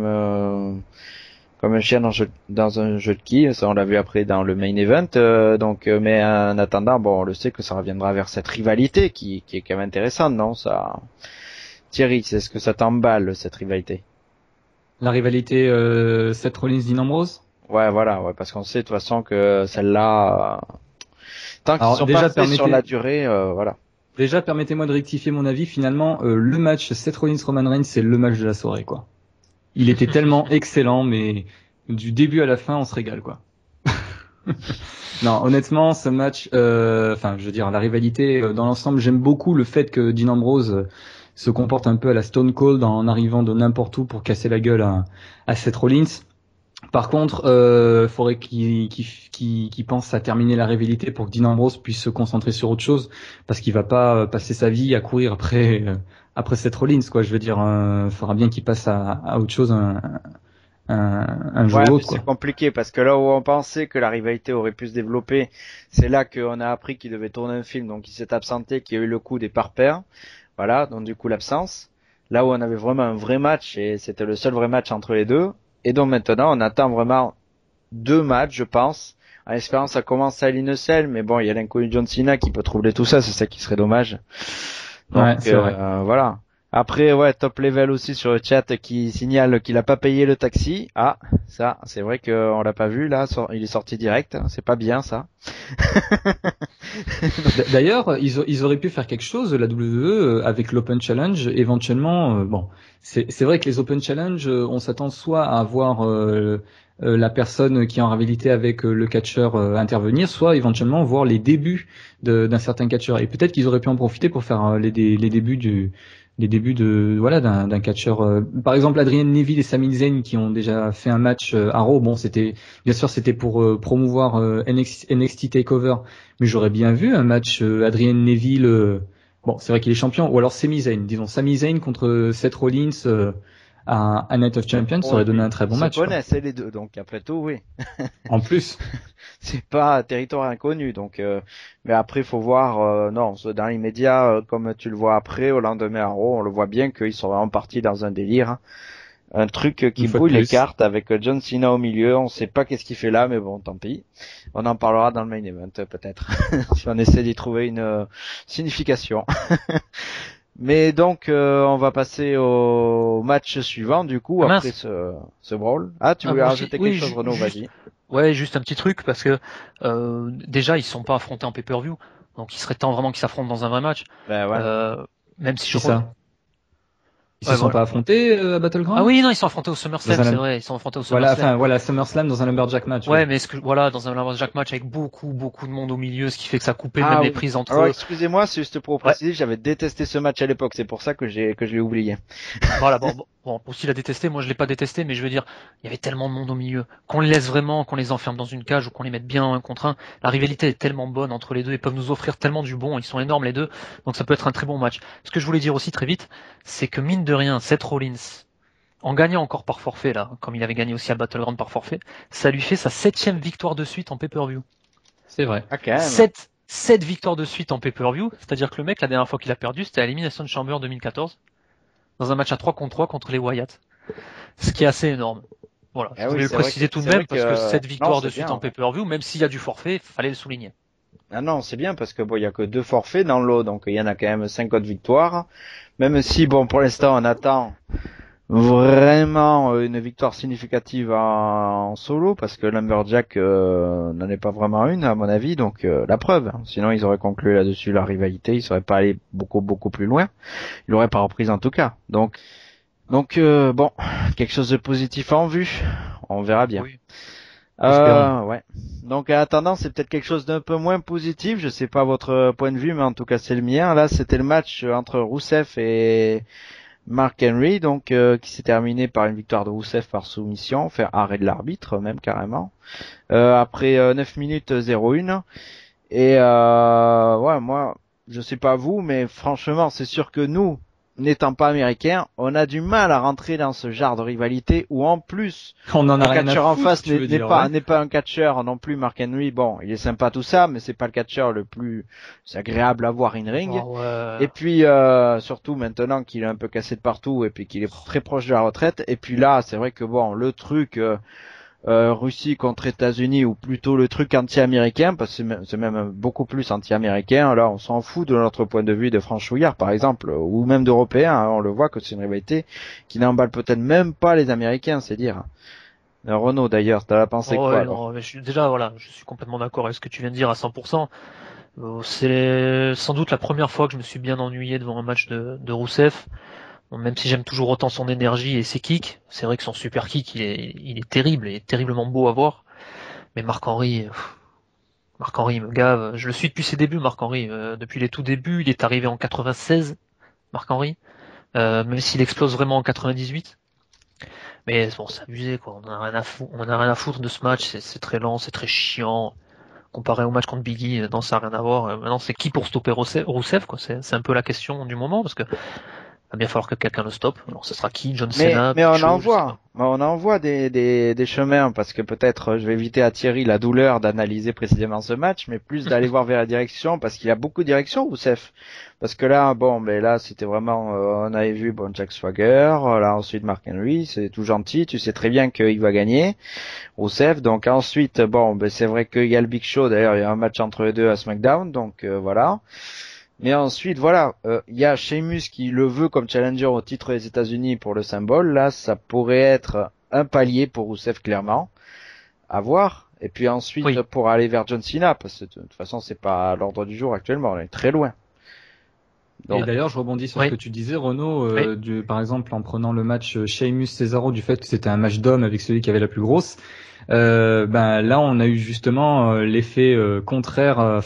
comme un chien dans un jeu de quilles, ça on l'a vu après dans le main event, mais en attendant, bon, on le sait que ça reviendra vers cette rivalité qui est quand même intéressante, non, ça, Thierry, c'est ce que ça t'emballe, cette rivalité? La rivalité Seth Rollins-Dean Ambrose? Ouais, voilà, ouais, parce qu'on sait de toute façon que celle-là, tant qu'ils sont pas faits sur la durée, voilà. Déjà, permettez-moi de rectifier mon avis, finalement, le match Seth Rollins-Roman Reigns, c'est le match de la soirée, quoi. Il était tellement excellent, mais du début à la fin, on se régale, quoi. Non, honnêtement, ce match, je veux dire, la rivalité, dans l'ensemble, j'aime beaucoup le fait que Dean Ambrose se comporte un peu à la Stone Cold en arrivant de n'importe où pour casser la gueule à Seth Rollins. Par contre, faudrait qu'il pense à terminer la rivalité pour que Dean Ambrose puisse se concentrer sur autre chose, parce qu'il va pas passer sa vie à courir après Seth Rollins, quoi. Je veux dire, faudra bien qu'il passe à autre chose un jour ou l'autre, quoi. C'est compliqué parce que là où on pensait que la rivalité aurait pu se développer, c'est là qu'on a appris qu'il devait tourner un film, donc il s'est absenté, qu'il y a eu le coup des pare-pairs. Voilà, donc du coup l'absence. Là où on avait vraiment un vrai match et c'était le seul vrai match entre les deux. Et donc maintenant, on attend vraiment 2 matchs, je pense. En espérant que ça commence à l'Innocel, mais bon, il y a l'inconnu John Cena qui peut troubler tout ça, c'est ça qui serait dommage. Donc, ouais, c'est vrai. Voilà. Après, ouais, Top Level aussi sur le chat qui signale qu'il a pas payé le taxi. Ah, ça, c'est vrai qu'on l'a pas vu là, il est sorti direct. C'est pas bien ça. D'ailleurs, ils auraient pu faire quelque chose, la WWE, avec l'Open Challenge, éventuellement. Bon, c'est vrai que les Open Challenge, on s'attend soit à avoir la personne qui est en rivalité avec le catcheur intervenir, soit éventuellement voir les débuts d'un certain catcheur. Et peut-être qu'ils auraient pu en profiter pour faire les débuts d'un catcheur. Par exemple, Adrian Neville et Sami Zayn qui ont déjà fait un match à Raw. Bon, c'était pour promouvoir NXT Takeover, mais j'aurais bien vu un match Adrian Neville. Bon, c'est vrai qu'il est champion, ou alors Sami Zayn contre Seth Rollins à Night of Champions, ça aurait donné un très bon match. Ils connaissent les deux, donc après tout, oui. En plus. C'est pas territoire inconnu, donc mais après faut voir. Non, dans l'immédiat, comme tu le vois après au lendemain à Raw, on le voit bien qu'ils sont vraiment partis dans un délire, hein. Un truc qui brouille les cartes avec John Cena au milieu. On sait pas qu'est-ce qu'il fait là, mais bon, tant pis. On en parlera dans le main event peut-être si on essaie d'y trouver une signification. Mais donc on va passer au match suivant du coup après ce brawl. Ah, tu voulais rajouter quelque chose, Renaud? Vas-y. Ouais, juste un petit truc parce que déjà ils se sont pas affrontés en pay-per-view, donc il serait temps vraiment qu'ils s'affrontent dans un vrai match. Ben ouais. Même si je crois. Ils se sont pas affrontés à Battleground? Ah oui, non, ils sont affrontés au SummerSlam, c'est vrai, ils sont affrontés au SummerSlam. Voilà, SummerSlam dans un Lumberjack match. Ouais, mais dans un Lumberjack match avec beaucoup de monde au milieu, ce qui fait que ça coupait même les prises entre alors, eux. Excusez-moi, c'est juste pour préciser, j'avais détesté ce match à l'époque, c'est pour ça que je l'ai oublié. Voilà, bon, aussi l'a détesté, moi je l'ai pas détesté, mais je veux dire, il y avait tellement de monde au milieu. Qu'on les laisse vraiment, qu'on les enferme dans une cage ou qu'on les mette bien un contre un, la rivalité est tellement bonne entre les deux, ils peuvent nous offrir tellement du bon, ils sont énormes les deux, donc ça peut être un très bon match. Ce que je voulais dire aussi très vite, c'est que mine de rien, Seth Rollins, en gagnant encore par forfait là, comme il avait gagné aussi à Battleground par forfait, ça lui fait sa 7e victoire de suite en pay-per-view. C'est vrai. Ah, quand même. 7 victoires de suite en pay-per-view, c'est-à-dire que le mec, la dernière fois qu'il a perdu, c'était à l'Elimination Chamber 2014, dans un match à 3 contre 3 contre les Wyatt. Ce qui est assez énorme. Voilà, je voulais le préciser tout de même, parce que 7 victoires de suite en pay-per-view, même s'il y a du forfait, fallait le souligner. Ah non, c'est bien, parce que bon, il y a que 2 forfaits dans le lot, donc il y en a quand même 5 autres victoires. Même si, bon, pour l'instant, on attend vraiment une victoire significative en solo, parce que Lumberjack n'en est pas vraiment une à mon avis, donc la preuve, sinon ils auraient conclu là-dessus la rivalité, ils seraient pas allés beaucoup plus loin, ils l'auraient pas reprise en tout cas, donc bon, quelque chose de positif en vue, on verra bien. Oui. Ouais. Donc en attendant, c'est peut-être quelque chose d'un peu moins positif, je sais pas votre point de vue, mais en tout cas c'est le mien. Là, c'était le match entre Rusev et Mark Henry, donc qui s'est terminé par une victoire de Rusev par soumission, enfin arrêt de l'arbitre même carrément. Après 9 minutes 0-1. Et ouais, moi, je sais pas vous, mais franchement, c'est sûr que nous, n'étant pas américains, on a du mal à rentrer dans ce genre de rivalité où en plus on en a le rien catcheur à en foutre, face n'est pas un catcheur non plus. Mark Henry, bon, il est sympa tout ça, mais c'est pas le catcheur le plus agréable à voir in ring. Oh, ouais. Et puis surtout maintenant qu'il est un peu cassé de partout et puis qu'il est très proche de la retraite. Et puis là, c'est vrai que bon, le truc Russie contre États-Unis, ou plutôt le truc anti-américain, parce que c'est même beaucoup plus anti-américain. Là, on s'en fout de notre point de vue de franchouillard, par exemple, ou même d'Européens. Hein, on le voit que c'est une rivalité qui n'emballe peut-être même pas les Américains, c'est dire. Renaud, d'ailleurs, t'as la pensée quoi alors? Non, mais je suis complètement d'accord avec ce que tu viens de dire à 100%. C'est sans doute la première fois que je me suis bien ennuyé devant un match de Rusev. Bon, même si j'aime toujours autant son énergie et ses kicks, c'est vrai que son super kick, il est terrible, il est terriblement beau à voir. Mais Marc-Henry me gave. Je le suis depuis ses débuts, Marc-Henry. Depuis les tout débuts, il est arrivé en 96, Marc-Henry. Même s'il explose vraiment en 98. Mais bon, c'est abusé, quoi. On a rien à foutre de ce match. C'est très lent, c'est très chiant. Comparé au match contre Biggie, non, ça n'a rien à voir. Maintenant, c'est qui pour stopper Rusev, quoi. C'est un peu la question du moment, parce que il va bien falloir que quelqu'un le stoppe. Alors, ce sera qui? John Cena? Mais on en voit des chemins, parce que peut-être je vais éviter à Thierry la douleur d'analyser précisément ce match, mais plus d'aller voir vers la direction, parce qu'il y a beaucoup de directions, Rousseff. Parce que là, bon, mais là, c'était vraiment, on avait vu, bon, Jack Swagger, là, ensuite Mark Henry, c'est tout gentil, tu sais très bien qu'il va gagner, Rousseff. Donc ensuite, bon, ben c'est vrai qu'il y a le Big Show, d'ailleurs, il y a un match entre les deux à SmackDown, donc voilà. Mais ensuite, voilà, il y a Sheamus qui le veut comme challenger au titre des États-Unis pour le symbole. Là, ça pourrait être un palier pour Rusev, clairement, à voir. Et puis ensuite, oui, pour aller vers John Cena, parce que de toute façon, c'est pas à l'ordre du jour actuellement, on est très loin. Donc, et d'ailleurs, je rebondis sur ce que tu disais, Renaud, par exemple, en prenant le match Sheamus-Cesaro, du fait que c'était un match d'hommes avec celui qui avait la plus grosse. Là, on a eu justement l'effet contraire.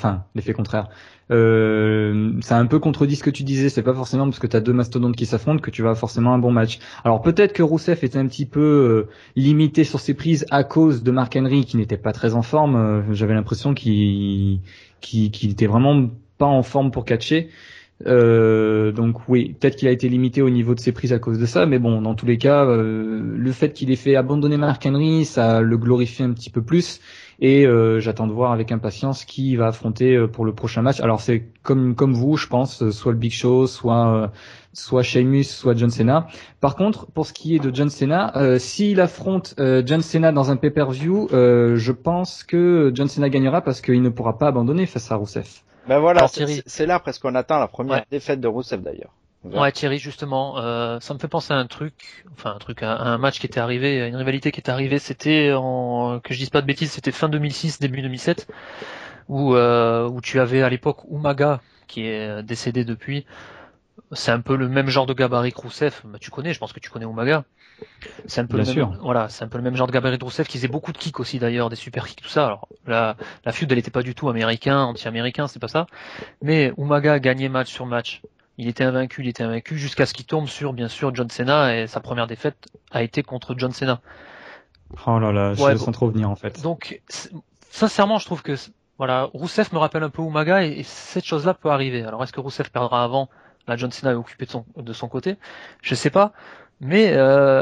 Ça a un peu contredit ce que tu disais. C'est pas forcément parce que t'as deux mastodontes qui s'affrontent que tu vas forcément un bon match. Alors peut-être que Rusev était un petit peu limité sur ses prises à cause de Mark Henry qui n'était pas très en forme. J'avais l'impression qu'il était vraiment pas en forme pour catcher. Donc oui, peut-être qu'il a été limité au niveau de ses prises à cause de ça, mais bon, dans tous les cas, le fait qu'il ait fait abandonner Mark Henry, ça le glorifie un petit peu plus. Et j'attends de voir avec impatience qui va affronter pour le prochain match. Alors c'est comme vous, je pense, soit le Big Show, soit Sheamus, soit John Cena. Par contre, pour ce qui est de John Cena, s'il affronte John Cena dans un pay-per-view, je pense que John Cena gagnera parce qu'il ne pourra pas abandonner face à Rusev. Ben voilà, c'est là presque qu'on attend la première défaite de Rusev d'ailleurs. Ouais, Thierry, justement, ça me fait penser à un match qui était arrivé, une rivalité qui était arrivée, c'était que je dise pas de bêtises, c'était fin 2006, début 2007, où tu avais à l'époque Umaga, qui est décédé depuis, c'est un peu le même genre de gabarit que Rousseff. Bah, je pense que tu connais Umaga. C'est un peu c'est un peu le même genre de gabarit de Rousseff qui faisait beaucoup de kicks aussi d'ailleurs, des super kicks, tout ça. Alors la feud elle était pas du tout anti-américain, c'est pas ça. Mais Umaga gagnait match sur match. Il était invaincu jusqu'à ce qu'il tombe sur bien sûr John Cena et sa première défaite a été contre John Cena. Oh là là, je le sens trop venir en fait. Donc sincèrement, je trouve que voilà, Rousseff me rappelle un peu Umaga et cette chose-là peut arriver. Alors est-ce que Rousseff perdra avant? Là, John Cena est occupé de son côté, je sais pas, mais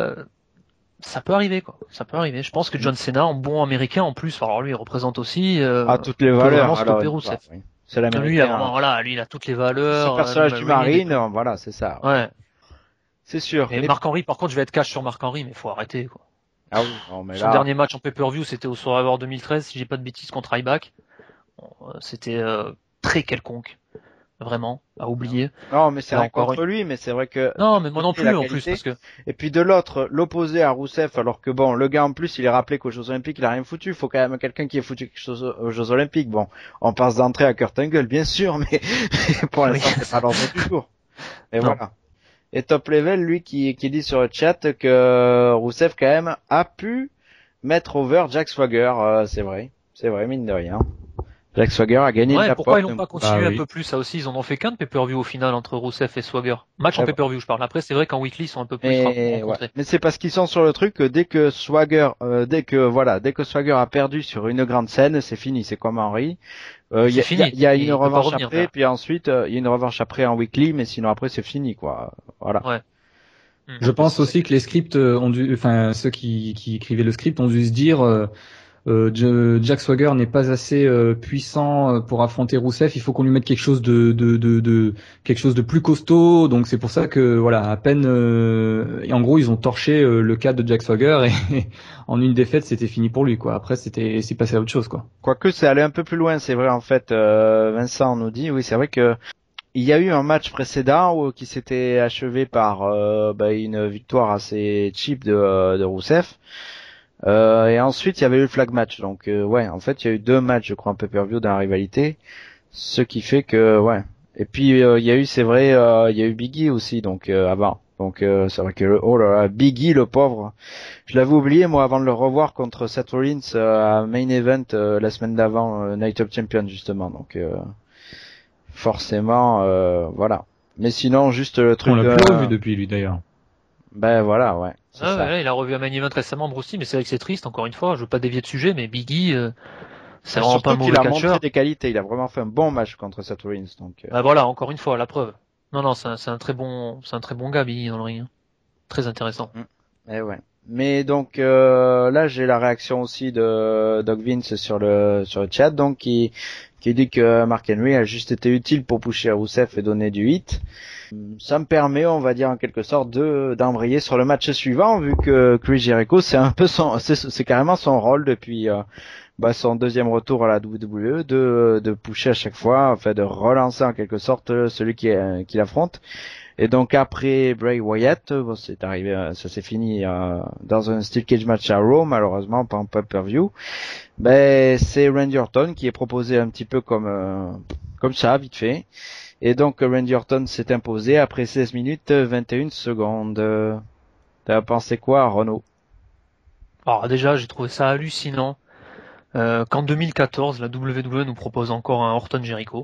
ça peut arriver quoi. Ça peut arriver. Je pense que John Cena, en bon américain en plus, alors lui il représente aussi toutes les valeurs. Alors, Rousseff. Oui. C'est l'américain. Lui il a toutes les valeurs. Ce personnage du Marine, voilà, c'est ça. Ouais. C'est sûr. Et Marc-Henry, par contre, je vais être cash sur Marc-Henry, mais faut arrêter quoi. Ah oui, non, mais son dernier match en pay-per-view, c'était au Survivor 2013, si j'ai pas de bêtises, contre Ryback. C'était très quelconque. Vraiment, à oublier. Non, mais c'est rien contre lui, mais c'est vrai que... Non, mais moi non plus, en plus, parce que... Et puis de l'autre, l'opposé à Rousseff, alors que bon, le gars en plus, il est rappelé qu'aux Jeux Olympiques, il a rien foutu. Il faut quand même quelqu'un qui ait foutu quelque chose aux Jeux Olympiques. Bon, on passe d'entrée à Kurt Angle, bien sûr, mais pour l'instant, c'est pas l'ordre du jour. Et voilà. Et Top Level, lui, qui dit sur le chat que Rousseff, quand même, a pu mettre over Jack Swagger. C'est vrai, mine de rien. Jack Swagger a gagné la pourquoi ils n'ont pas continué un peu plus, ça aussi, ils en ont fait qu'un de pay-per-view au final entre Rousseff et Swagger. Match en pay-per-view, je parle. Après, c'est vrai qu'en weekly, ils sont un peu plus rencontrés. Mais c'est parce qu'ils sont sur le truc que dès que Swagger a perdu sur une grande scène, c'est fini, c'est comme Henry. Il y a une revanche après, puis ensuite, il y a une revanche après en weekly, mais sinon après, c'est fini, quoi. Voilà. Ouais. Je pense aussi que les scripts ceux qui écrivaient le script ont dû se dire, Jack Swagger n'est pas assez puissant pour affronter Rousseff. Il faut qu'on lui mette quelque chose de plus costaud. Donc c'est pour ça que voilà, à peine et en gros ils ont torché le cas de Jack Swagger et en une défaite c'était fini pour lui quoi. Après c'est passé à autre chose quoi. Quoique c'est allé un peu plus loin, c'est vrai en fait. Vincent nous dit oui c'est vrai que il y a eu un match précédent qui s'était achevé par une victoire assez cheap de Rousseff. Et ensuite il y avait eu le flag match, donc en fait il y a eu 2 matchs je crois en pay-per-view dans la rivalité, ce qui fait que et puis il y a eu c'est vrai il y a eu Biggie aussi donc avant, donc c'est vrai que Biggie le pauvre, je l'avais oublié moi avant de le revoir contre Seth Rollins à Main Event la semaine d'avant, Night of Champions justement, donc forcément voilà, mais sinon juste le truc on l'a plus revu depuis lui d'ailleurs. Ben voilà, ouais. Il a revu un Main Event récemment, Bruce Lee, mais c'est vrai que c'est triste, encore une fois, je veux pas dévier de sujet, mais Biggie, c'est vraiment pas un mauvais catcheur. Il a montré des qualités, il a vraiment fait un bon match contre Seth Rollins, donc. Bah voilà, encore une fois, la preuve. Non, c'est un très bon gars, Biggie, dans le ring. Très intéressant. Eh ouais. Mais donc, là, j'ai la réaction aussi de Doc Vince sur le chat, donc, qui dit que Mark Henry a juste été utile pour pusher Rousseff et donner du hit. Ça me permet, on va dire en quelque sorte, d'embrayer sur le match suivant, vu que Chris Jericho, c'est un peu c'est carrément son rôle depuis son deuxième retour à la WWE, de pusher à chaque fois, enfin de relancer en quelque sorte celui qui l'affronte. Et donc après Bray Wyatt, c'est arrivé, ça s'est fini dans un Steel Cage match à Raw, malheureusement pas en pay-per-view. C'est Randy Orton qui est proposé un petit peu comme ça, vite fait. Et donc Randy Orton s'est imposé après 16 minutes 21 secondes. T'as pensé quoi, Renaud? Alors déjà, j'ai trouvé ça hallucinant qu'en 2014, la WWE nous propose encore un Orton Jericho.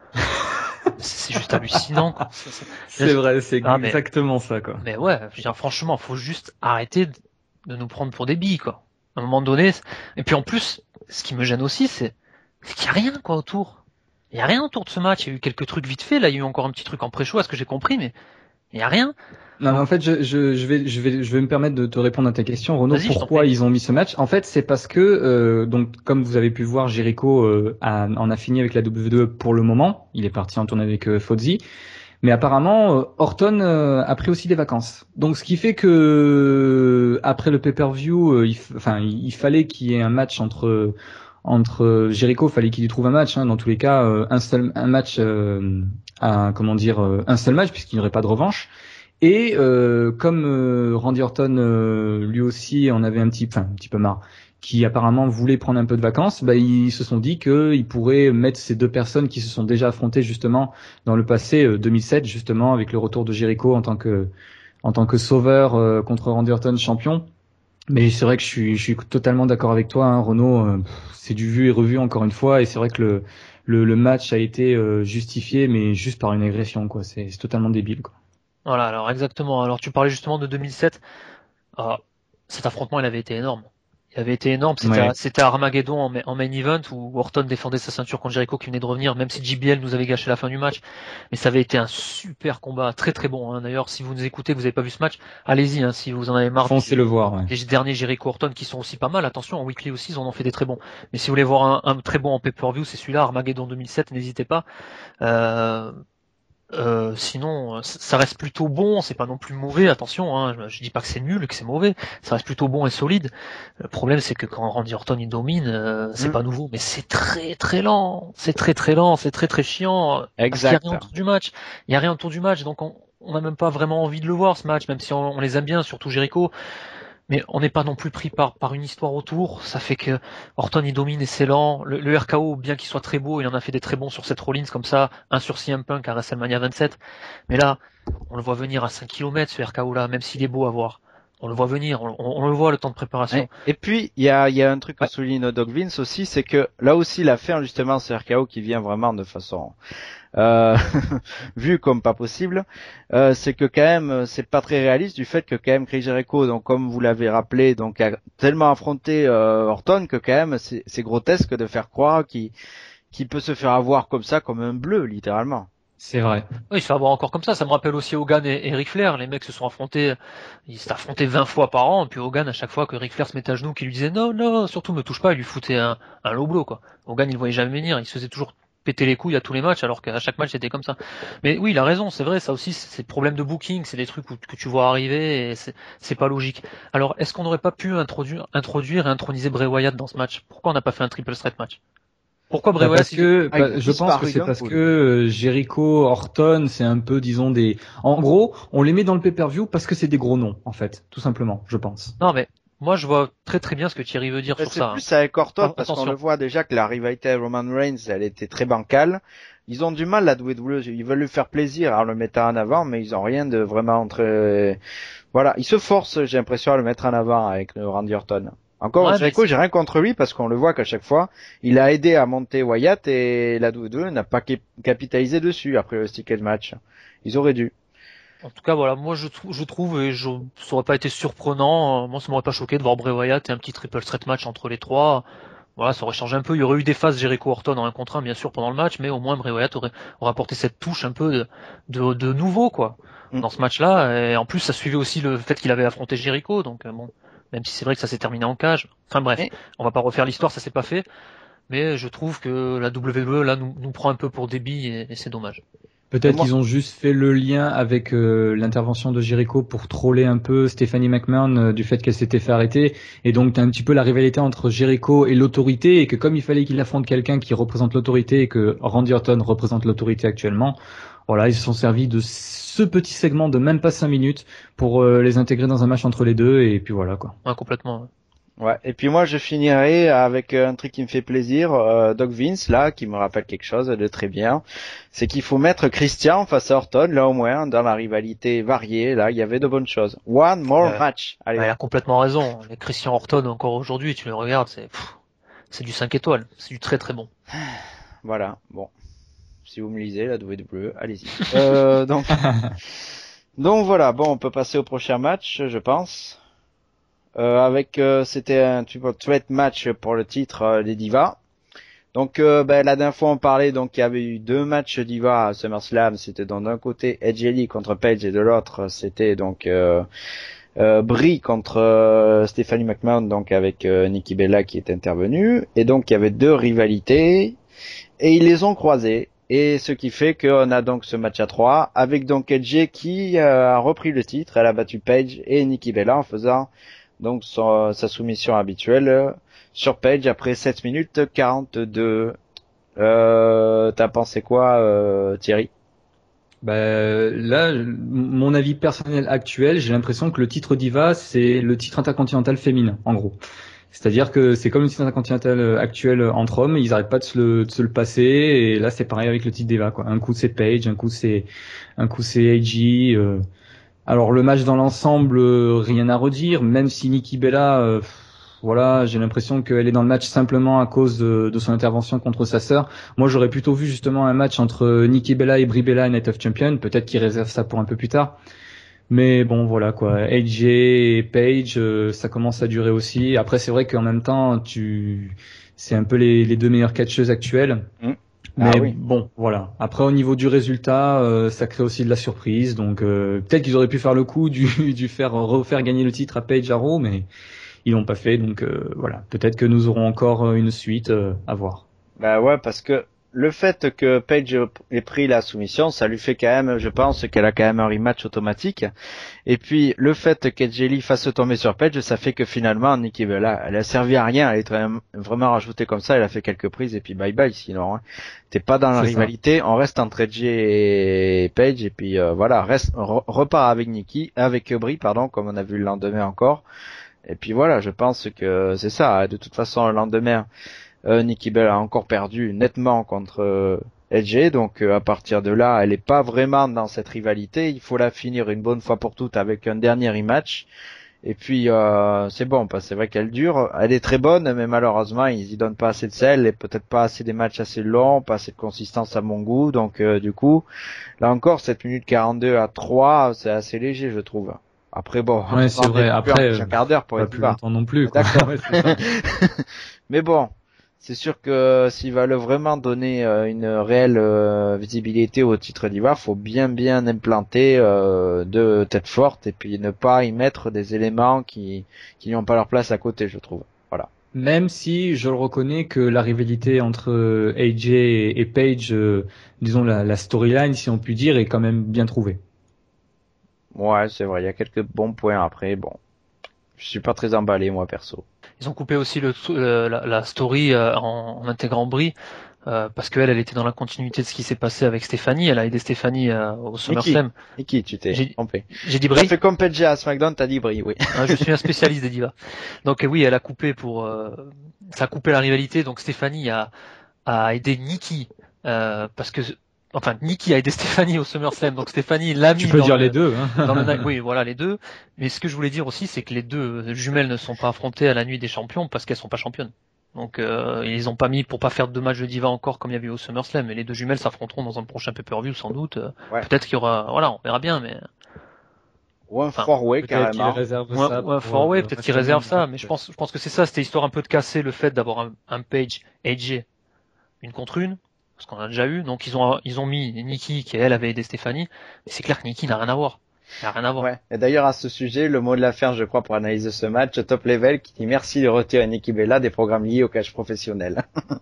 C'est juste hallucinant, quoi. C'est vrai, c'est exactement ça, quoi. Mais ouais, je veux dire, franchement, faut juste arrêter de nous prendre pour des billes, quoi. À un moment donné. Et puis en plus, ce qui me gêne aussi, c'est qu'il y a rien, quoi, autour. Il y a rien autour de ce match. Il y a eu quelques trucs vite fait. Là, il y a eu encore un petit truc en pré-show, à ce que j'ai compris, mais il y a rien. Non, mais en fait, je vais me permettre de te répondre à ta question, Renaud. Pourquoi ils ont mis ce match? En fait, c'est parce que donc comme vous avez pu voir, Jericho en a fini avec la WWE pour le moment. Il est parti en tournée avec Fozzy. Mais apparemment, Orton a pris aussi des vacances. Donc, ce qui fait que après le pay-per-view, il fallait qu'il y ait un match entre Jericho, fallait qu'il y trouve un match. Dans tous les cas, un seul match puisqu'il n'y aurait pas de revanche. Et comme Randy Orton lui aussi en avait un petit peu marre. qui apparemment voulaient prendre un peu de vacances, ils se sont dit qu'ils pourraient mettre ces deux personnes qui se sont déjà affrontées justement dans le passé 2007 justement avec le retour de Jericho en tant que sauveur contre Randy Orton champion. Mais c'est vrai que je suis totalement d'accord avec toi, hein, Renaud. C'est du vu et revu encore une fois, et c'est vrai que le match a été justifié, mais juste par une agression, quoi. C'est totalement débile, quoi. Voilà, alors exactement. Alors tu parlais justement de 2007. Cet affrontement, il avait été énorme. Il avait été énorme. C'était à Armageddon en main event où Orton défendait sa ceinture contre Jericho qui venait de revenir, même si JBL nous avait gâché la fin du match. Mais ça avait été un super combat, très très bon. Hein. D'ailleurs, si vous nous écoutez, vous n'avez pas vu ce match, allez-y. Hein, si vous en avez marre. Foncez le voir. Ouais. Les derniers Jericho Orton qui sont aussi pas mal. Attention, en weekly aussi, ils en ont fait des très bons. Mais si vous voulez voir un très bon en pay-per-view, c'est celui-là, Armageddon 2007. N'hésitez pas. Sinon, ça reste plutôt bon, c'est pas non plus mauvais, attention, hein, je dis pas que c'est nul, que c'est mauvais, ça reste plutôt bon et solide. Le problème c'est que quand Randy Orton il domine, c'est pas nouveau, mais c'est très très lent, c'est très très lent, c'est très très chiant. Exact. Il y a rien autour du match, donc on n'a même pas vraiment envie de le voir ce match, même si on les aime bien, surtout Jericho. Mais on n'est pas non plus pris par une histoire autour. Ça fait que Orton il domine et c'est lent. Le RKO, bien qu'il soit très beau, il en a fait des très bons sur Seth Rollins comme ça, un sur CM Punk à WrestleMania 27. Mais là, on le voit venir à 5 km ce RKO là, même s'il est beau à voir. On le voit venir, on le voit le temps de préparation. Et puis il y a un truc que souligne Doc Vince aussi, c'est que là aussi il a fait justement ce RKO qui vient vraiment de façon vu comme pas possible, c'est que quand même c'est pas très réaliste du fait que quand même Chris Jericho, donc comme vous l'avez rappelé, donc a tellement affronté Orton que quand même c'est grotesque de faire croire qu'il peut se faire avoir comme ça, comme un bleu littéralement. C'est vrai. Oui, il se fait avoir encore comme ça. Ça me rappelle aussi Hogan et Ric Flair. Les mecs se sont affrontés, ils s'étaient affrontés 20 fois par an. Et puis Hogan, à chaque fois que Ric Flair se mettait à genoux, qui lui disait non, surtout me touche pas, il lui foutait un low blow, quoi. Hogan, il le voyait jamais venir. Il se faisait toujours péter les couilles à tous les matchs, alors qu'à chaque match c'était comme ça. Mais oui, il a raison, c'est vrai, ça aussi, c'est le problème de booking, c'est des trucs que tu vois arriver et c'est pas logique. Alors, est-ce qu'on n'aurait pas pu introduire et introniser Bray Wyatt dans ce match? Pourquoi on n'a pas fait un triple threat match? Pourquoi Bray Wyatt? Je pense que c'est parce que Jericho, Orton, c'est un peu, disons, en gros, on les met dans le pay-per-view parce que c'est des gros noms, en fait, tout simplement, je pense. Non, mais moi, je vois très très bien ce que Thierry veut dire sur ça. C'est plus avec Orton parce qu'on le voit déjà que la rivalité Roman Reigns, elle était très bancale. Ils ont du mal, la WWE, ils veulent lui faire plaisir en le mettant en avant, mais ils ont rien de vraiment voilà, ils se forcent, j'ai l'impression, à le mettre en avant avec Randy Orton. Encore, Jericho, j'ai rien contre lui parce qu'on le voit qu'à chaque fois, il a aidé à monter Wyatt et la WWE n'a pas capitalisé dessus après le Stick Match. Ils auraient dû. En tout cas, voilà, moi je trouve, et ça aurait pas été surprenant, moi ça m'aurait pas choqué de voir Bray Wyatt et un petit triple threat match entre les trois. Voilà, ça aurait changé un peu. Il y aurait eu des phases Jericho Orton en 1 contre 1 bien sûr pendant le match, mais au moins Bray Wyatt aurait apporté cette touche un peu de nouveau quoi dans ce match-là. Et en plus, ça suivait aussi le fait qu'il avait affronté Jericho, donc bon. Même si c'est vrai que ça s'est terminé en cage. Enfin bref, on va pas refaire l'histoire, ça s'est pas fait. Mais je trouve que la WWE là nous prend un peu pour des billes et c'est dommage. Peut-être qu'ils ont juste fait le lien avec l'intervention de Jericho pour troller un peu Stephanie McMahon du fait qu'elle s'était fait arrêter. Et donc t'as un petit peu la rivalité entre Jericho et l'autorité, et que comme il fallait qu'il affronte quelqu'un qui représente l'autorité et que Randy Orton représente l'autorité actuellement, voilà, ils se sont servis de ce petit segment de même pas 5 minutes pour les intégrer dans un match entre les deux, et puis voilà quoi. Ouais, complètement. Ouais, et puis moi je finirai avec un truc qui me fait plaisir, Doc Vince là, qui me rappelle quelque chose de très bien, c'est qu'il faut mettre Christian face à Orton, là au moins, dans la rivalité variée, là il y avait de bonnes choses. One more match. Allez. Il a complètement raison, les Christian Orton encore aujourd'hui, tu le regardes, c'est du 5 étoiles, c'est du très très bon. Voilà, bon. Si vous me lisez, la WWE, allez-y. donc voilà, bon, on peut passer au prochain match, je pense. C'était un threat match pour le titre des Divas. Donc la dernière fois on parlait, donc il y avait eu 2 matchs Divas à SummerSlam. C'était d'un côté Edge et Lee contre Paige et de l'autre c'était donc Brie contre Stephanie McMahon, donc avec Nikki Bella qui est intervenue. Et donc il y avait 2 rivalités et ils les ont croisées. Et ce qui fait qu'on a donc ce match à 3 avec donc Edge qui a repris le titre. Elle a battu Paige et Nikki Bella en faisant donc sa soumission habituelle sur Paige après 7 minutes 42. T'as pensé quoi, Thierry? Là, mon avis personnel actuel, j'ai l'impression que le titre Diva, c'est le titre intercontinental féminin, en gros. C'est-à-dire que c'est comme le titre intercontinental actuel entre hommes, ils arrêtent pas de se le passer, et là c'est pareil avec le titre d'Eva, quoi. Un coup c'est Page, un coup c'est AJ. Alors le match dans l'ensemble, rien à redire, même si Nikki Bella, voilà, j'ai l'impression qu'elle est dans le match simplement à cause de son intervention contre sa sœur. Moi j'aurais plutôt vu justement un match entre Nikki Bella et Brie Bella, Night of Champion, peut-être qu'ils réservent ça pour un peu plus tard. Mais bon, voilà quoi. AJ et Page, ça commence à durer aussi. Après, c'est vrai qu'en même temps, c'est un peu les deux meilleures catcheuses actuelles. Mais oui. bon, voilà. Après, au niveau du résultat, ça crée aussi de la surprise. Donc, peut-être qu'ils auraient pu faire le coup du refaire gagner le titre à Page à Raw, mais ils l'ont pas fait. Donc, voilà. Peut-être que nous aurons encore une suite à voir. Bah ouais, parce que le fait que Page ait pris la soumission, ça lui fait quand même, je pense qu'elle a quand même un rematch automatique. Et puis, le fait qu'AJ Lee fasse tomber sur Page, ça fait que finalement, Nikki Bella, elle a servi à rien. Elle est vraiment rajoutée comme ça. Elle a fait quelques prises et puis bye bye. Sinon, hein. T'es pas dans la rivalité. On reste entre AJ et Page. Et puis, voilà, repart avec Brie, comme on a vu le lendemain encore. Et puis voilà, je pense que c'est ça. De toute façon, le lendemain, Nikki Bella a encore perdu nettement contre AJ, donc à partir de là, elle est pas vraiment dans cette rivalité. Il faut la finir une bonne fois pour toutes avec un dernier rematch. Et puis c'est bon, parce que c'est vrai qu'elle dure. Elle est très bonne, mais malheureusement, ils y donnent pas assez de sel et peut-être pas assez des matchs assez longs, pas assez de consistance à mon goût. Donc du coup, là encore, 7 minutes 42 à 3, c'est assez léger, je trouve. Après bon, ouais, c'est vrai. Après, un quart d'heure pour être plus longtemps non plus. Quoi. D'accord. Ouais, c'est ça. Mais bon, c'est sûr que s'ils veulent vraiment donner une réelle visibilité au titre d'Iva, faut bien implanter de tête forte et puis ne pas y mettre des éléments qui n'ont pas leur place à côté, je trouve. Voilà. Même si je le reconnais que la rivalité entre AJ et Page, disons la storyline, si on peut dire, est quand même bien trouvée. Ouais, c'est vrai, il y a quelques bons points après. Bon, je suis pas très emballé moi perso. Ils ont coupé aussi la story en intégrant Brie parce qu'elle était dans la continuité de ce qui s'est passé avec Stéphanie. Elle a aidé Stéphanie au SummerSlam. Nikki, tu t'es trompé. J'ai dit Brie. T'as fait comme Page à SmackDown, t'as dit Brie, oui. Je suis un spécialiste des divas. Donc oui, elle a coupé ça a coupé la rivalité. Donc Stéphanie a aidé Nikki parce que Nikki a aidé Stéphanie au SummerSlam, donc Stéphanie l'a mis. Tu peux dire les deux, hein. Dans oui, voilà, les deux. Mais ce que je voulais dire aussi, c'est que les deux jumelles ne sont pas affrontées à la nuit des champions parce qu'elles sont pas championnes. Donc ils ont pas mis pour pas faire deux matchs de diva encore comme il y avait au SummerSlam. Mais les deux jumelles s'affronteront dans un prochain pay-per-view sans doute. Ouais. Peut-être qu'il y aura, voilà, on verra bien, mais. Ou un four-way carrément. Un four-way, peut-être qu'ils réservent ça. Mais je pense que c'est ça, c'était histoire un peu de casser le fait d'avoir un Page, AJ, une contre une. Parce qu'on a déjà eu, donc ils ont mis Nikki qui elle avait aidé Stéphanie, et c'est clair que Nikki n'a rien à voir. Il n'a rien à voir. Ouais. Et d'ailleurs à ce sujet, le mot de la fin, je crois, pour analyser ce match, Top Level qui dit merci de retirer Nikki Bella des programmes liés au catch professionnel.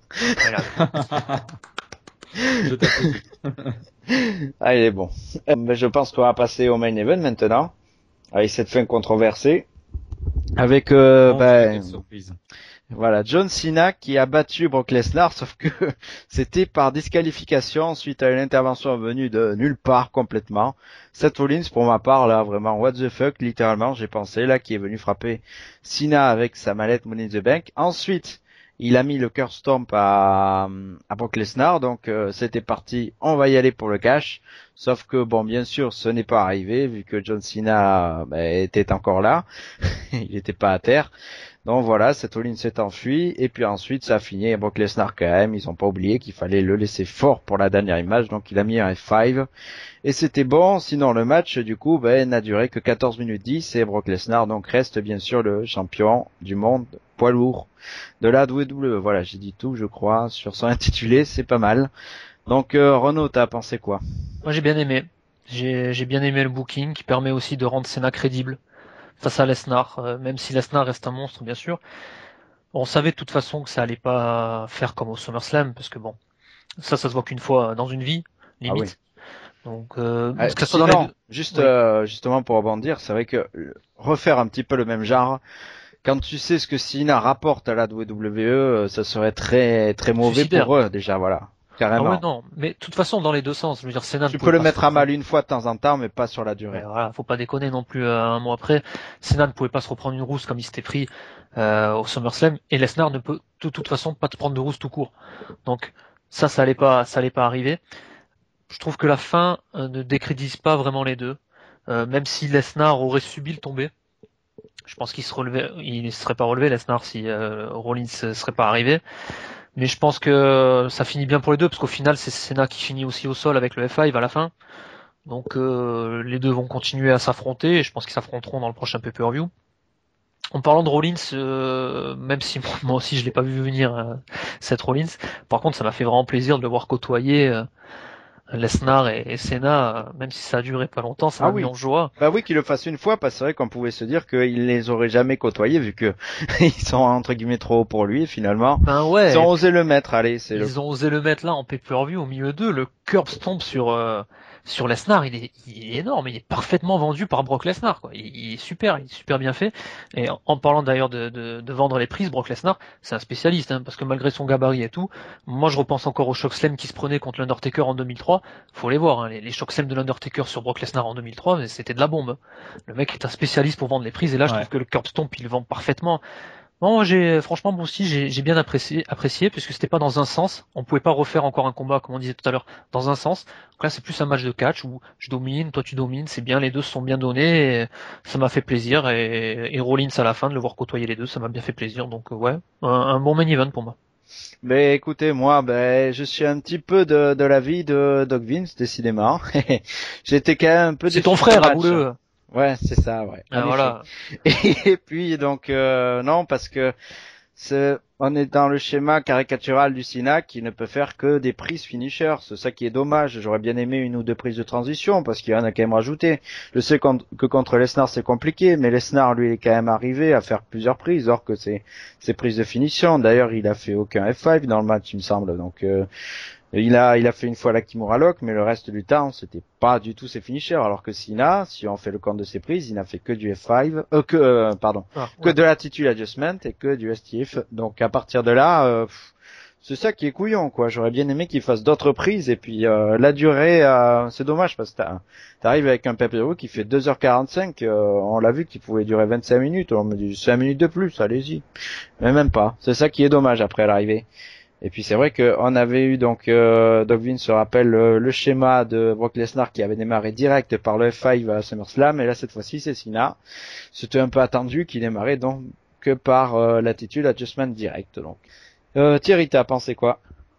Voilà. Je t'applaudis. Allez, bon. Je pense qu'on va passer au main event maintenant, avec cette fin controversée, avec surprise. Voilà, John Cena qui a battu Brock Lesnar, sauf que c'était par disqualification suite à une intervention venue de nulle part complètement. Seth Rollins, pour ma part, là, vraiment, what the fuck, littéralement, j'ai pensé, là, qui est venu frapper Cena avec sa mallette Money in the Bank. Ensuite, il a mis le curse stomp à Brock Lesnar, donc c'était parti, on va y aller pour le cash. Sauf que, bon, bien sûr, ce n'est pas arrivé, vu que John Cena était encore là, il n'était pas à terre. Donc voilà, Seth Rollins s'est enfui, et puis ensuite ça a fini à Brock Lesnar quand même, ils ont pas oublié qu'il fallait le laisser fort pour la dernière image, donc il a mis un F5, et c'était bon, sinon le match du coup n'a duré que 14 minutes 10, et Brock Lesnar donc reste bien sûr le champion du monde poids lourd de la WWE. Voilà, j'ai dit tout je crois, sur son intitulé, c'est pas mal. Donc Renaud, t'as pensé quoi? Moi j'ai bien aimé, j'ai bien aimé le booking qui permet aussi de rendre Cena crédible face à Lesnar, même si Lesnar reste un monstre bien sûr. On savait de toute façon que ça allait pas faire comme au SummerSlam parce que bon, ça se voit qu'une fois dans une vie, limite. Ah oui. Donc sinon, justement pour rebondir, c'est vrai que refaire un petit peu le même genre, quand tu sais ce que Cena rapporte à la WWE, ça serait très très mauvais pour eux déjà, voilà. Carrément. Ah ouais, non. Mais de toute façon, dans les deux sens. Je veux dire, Cena Tu peux le mettre à mal une fois de temps en temps, mais pas sur la durée. Voilà, faut pas déconner non plus. Un mois après, Cena ne pouvait pas se reprendre une rousse comme il s'était pris au SummerSlam, et Lesnar ne peut de toute façon pas te prendre de rousse tout court. Donc ça allait pas arriver. Je trouve que la fin ne décrédite pas vraiment les deux, même si Lesnar aurait subi le tombé. Je pense qu'il ne serait pas relevé Lesnar si Rollins serait pas arrivé. Mais je pense que ça finit bien pour les deux, parce qu'au final c'est Cena qui finit aussi au sol avec le F5 à la fin. Donc les deux vont continuer à s'affronter, et je pense qu'ils s'affronteront dans le prochain pay-per-view. En parlant de Rollins, même si moi aussi je l'ai pas vu venir cette Rollins, par contre ça m'a fait vraiment plaisir de le voir côtoyer Lesnar et Cena, même si ça a duré pas longtemps, ça m'a mis en joie. Bah oui, qu'il le fasse une fois, parce que c'est vrai qu'on pouvait se dire qu'il les aurait jamais côtoyés, vu que ils sont entre guillemets trop hauts pour lui, finalement. Ben ouais. Ils ont osé le mettre, allez, ils ont osé le mettre là en pay-per-view au milieu d'eux, le curb stomp sur Lesnar, il est énorme, il est parfaitement vendu par Brock Lesnar, quoi. Il est super bien fait. Et en parlant d'ailleurs de vendre les prises, Brock Lesnar, c'est un spécialiste, hein, parce que malgré son gabarit et tout, moi je repense encore au Chokeslam qui se prenait contre l'Undertaker en 2003. Faut les voir, hein, les Chokeslam de l'Undertaker sur Brock Lesnar en 2003, mais c'était de la bombe. Le mec est un spécialiste pour vendre les prises, et là je trouve que le curb stomp il le vend parfaitement. Non, franchement, moi aussi, j'ai bien apprécié, puisque c'était pas dans un sens. On pouvait pas refaire encore un combat, comme on disait tout à l'heure, dans un sens. Donc là, c'est plus un match de catch où je domine, toi tu domines, c'est bien, les deux se sont bien donnés, et ça m'a fait plaisir, et Rollins à la fin, de le voir côtoyer les deux, ça m'a bien fait plaisir. Donc ouais, un bon main event pour moi. Mais écoutez, moi, je suis un petit peu de l'avis de Doc Vince, décidément. J'étais quand même un peu... C'est ton frère, Abouleux. Ouais, c'est ça, ouais. Voilà. Et puis donc non, parce que on est dans le schéma caricatural du Cena qui ne peut faire que des prises finishers. C'est ça qui est dommage. J'aurais bien aimé une ou deux prises de transition, parce qu'il y en a quand même rajouté. Je sais que contre Lesnar c'est compliqué, mais Lesnar lui est quand même arrivé à faire plusieurs prises, alors que c'est prises de finition. D'ailleurs, il a fait aucun F5 dans le match, il me semble. Donc il a fait une fois la Kimura Lock, mais le reste du temps, c'était pas du tout ses finishers. Alors que Cena, si on fait le compte de ses prises, il n'a fait que du F5, que de l'attitude adjustment et que du STF. Donc à partir de là, c'est ça qui est couillon, quoi. J'aurais bien aimé qu'il fasse d'autres prises, et puis la durée, c'est dommage, parce que t'arrives avec un pay-per-view qui fait 2h45, on l'a vu qu'il pouvait durer 25 minutes, on me dit 5 minutes de plus, allez-y. Mais même pas. C'est ça qui est dommage après l'arrivée. Et puis c'est vrai qu'on avait eu donc Doc Vince se rappelle le schéma de Brock Lesnar qui avait démarré direct par le F5 à SummerSlam, et là cette fois-ci c'est Cena. C'était un peu attendu qu'il démarrait donc que par l'attitude adjustment direct. Donc Thierry, t'as pensé quoi?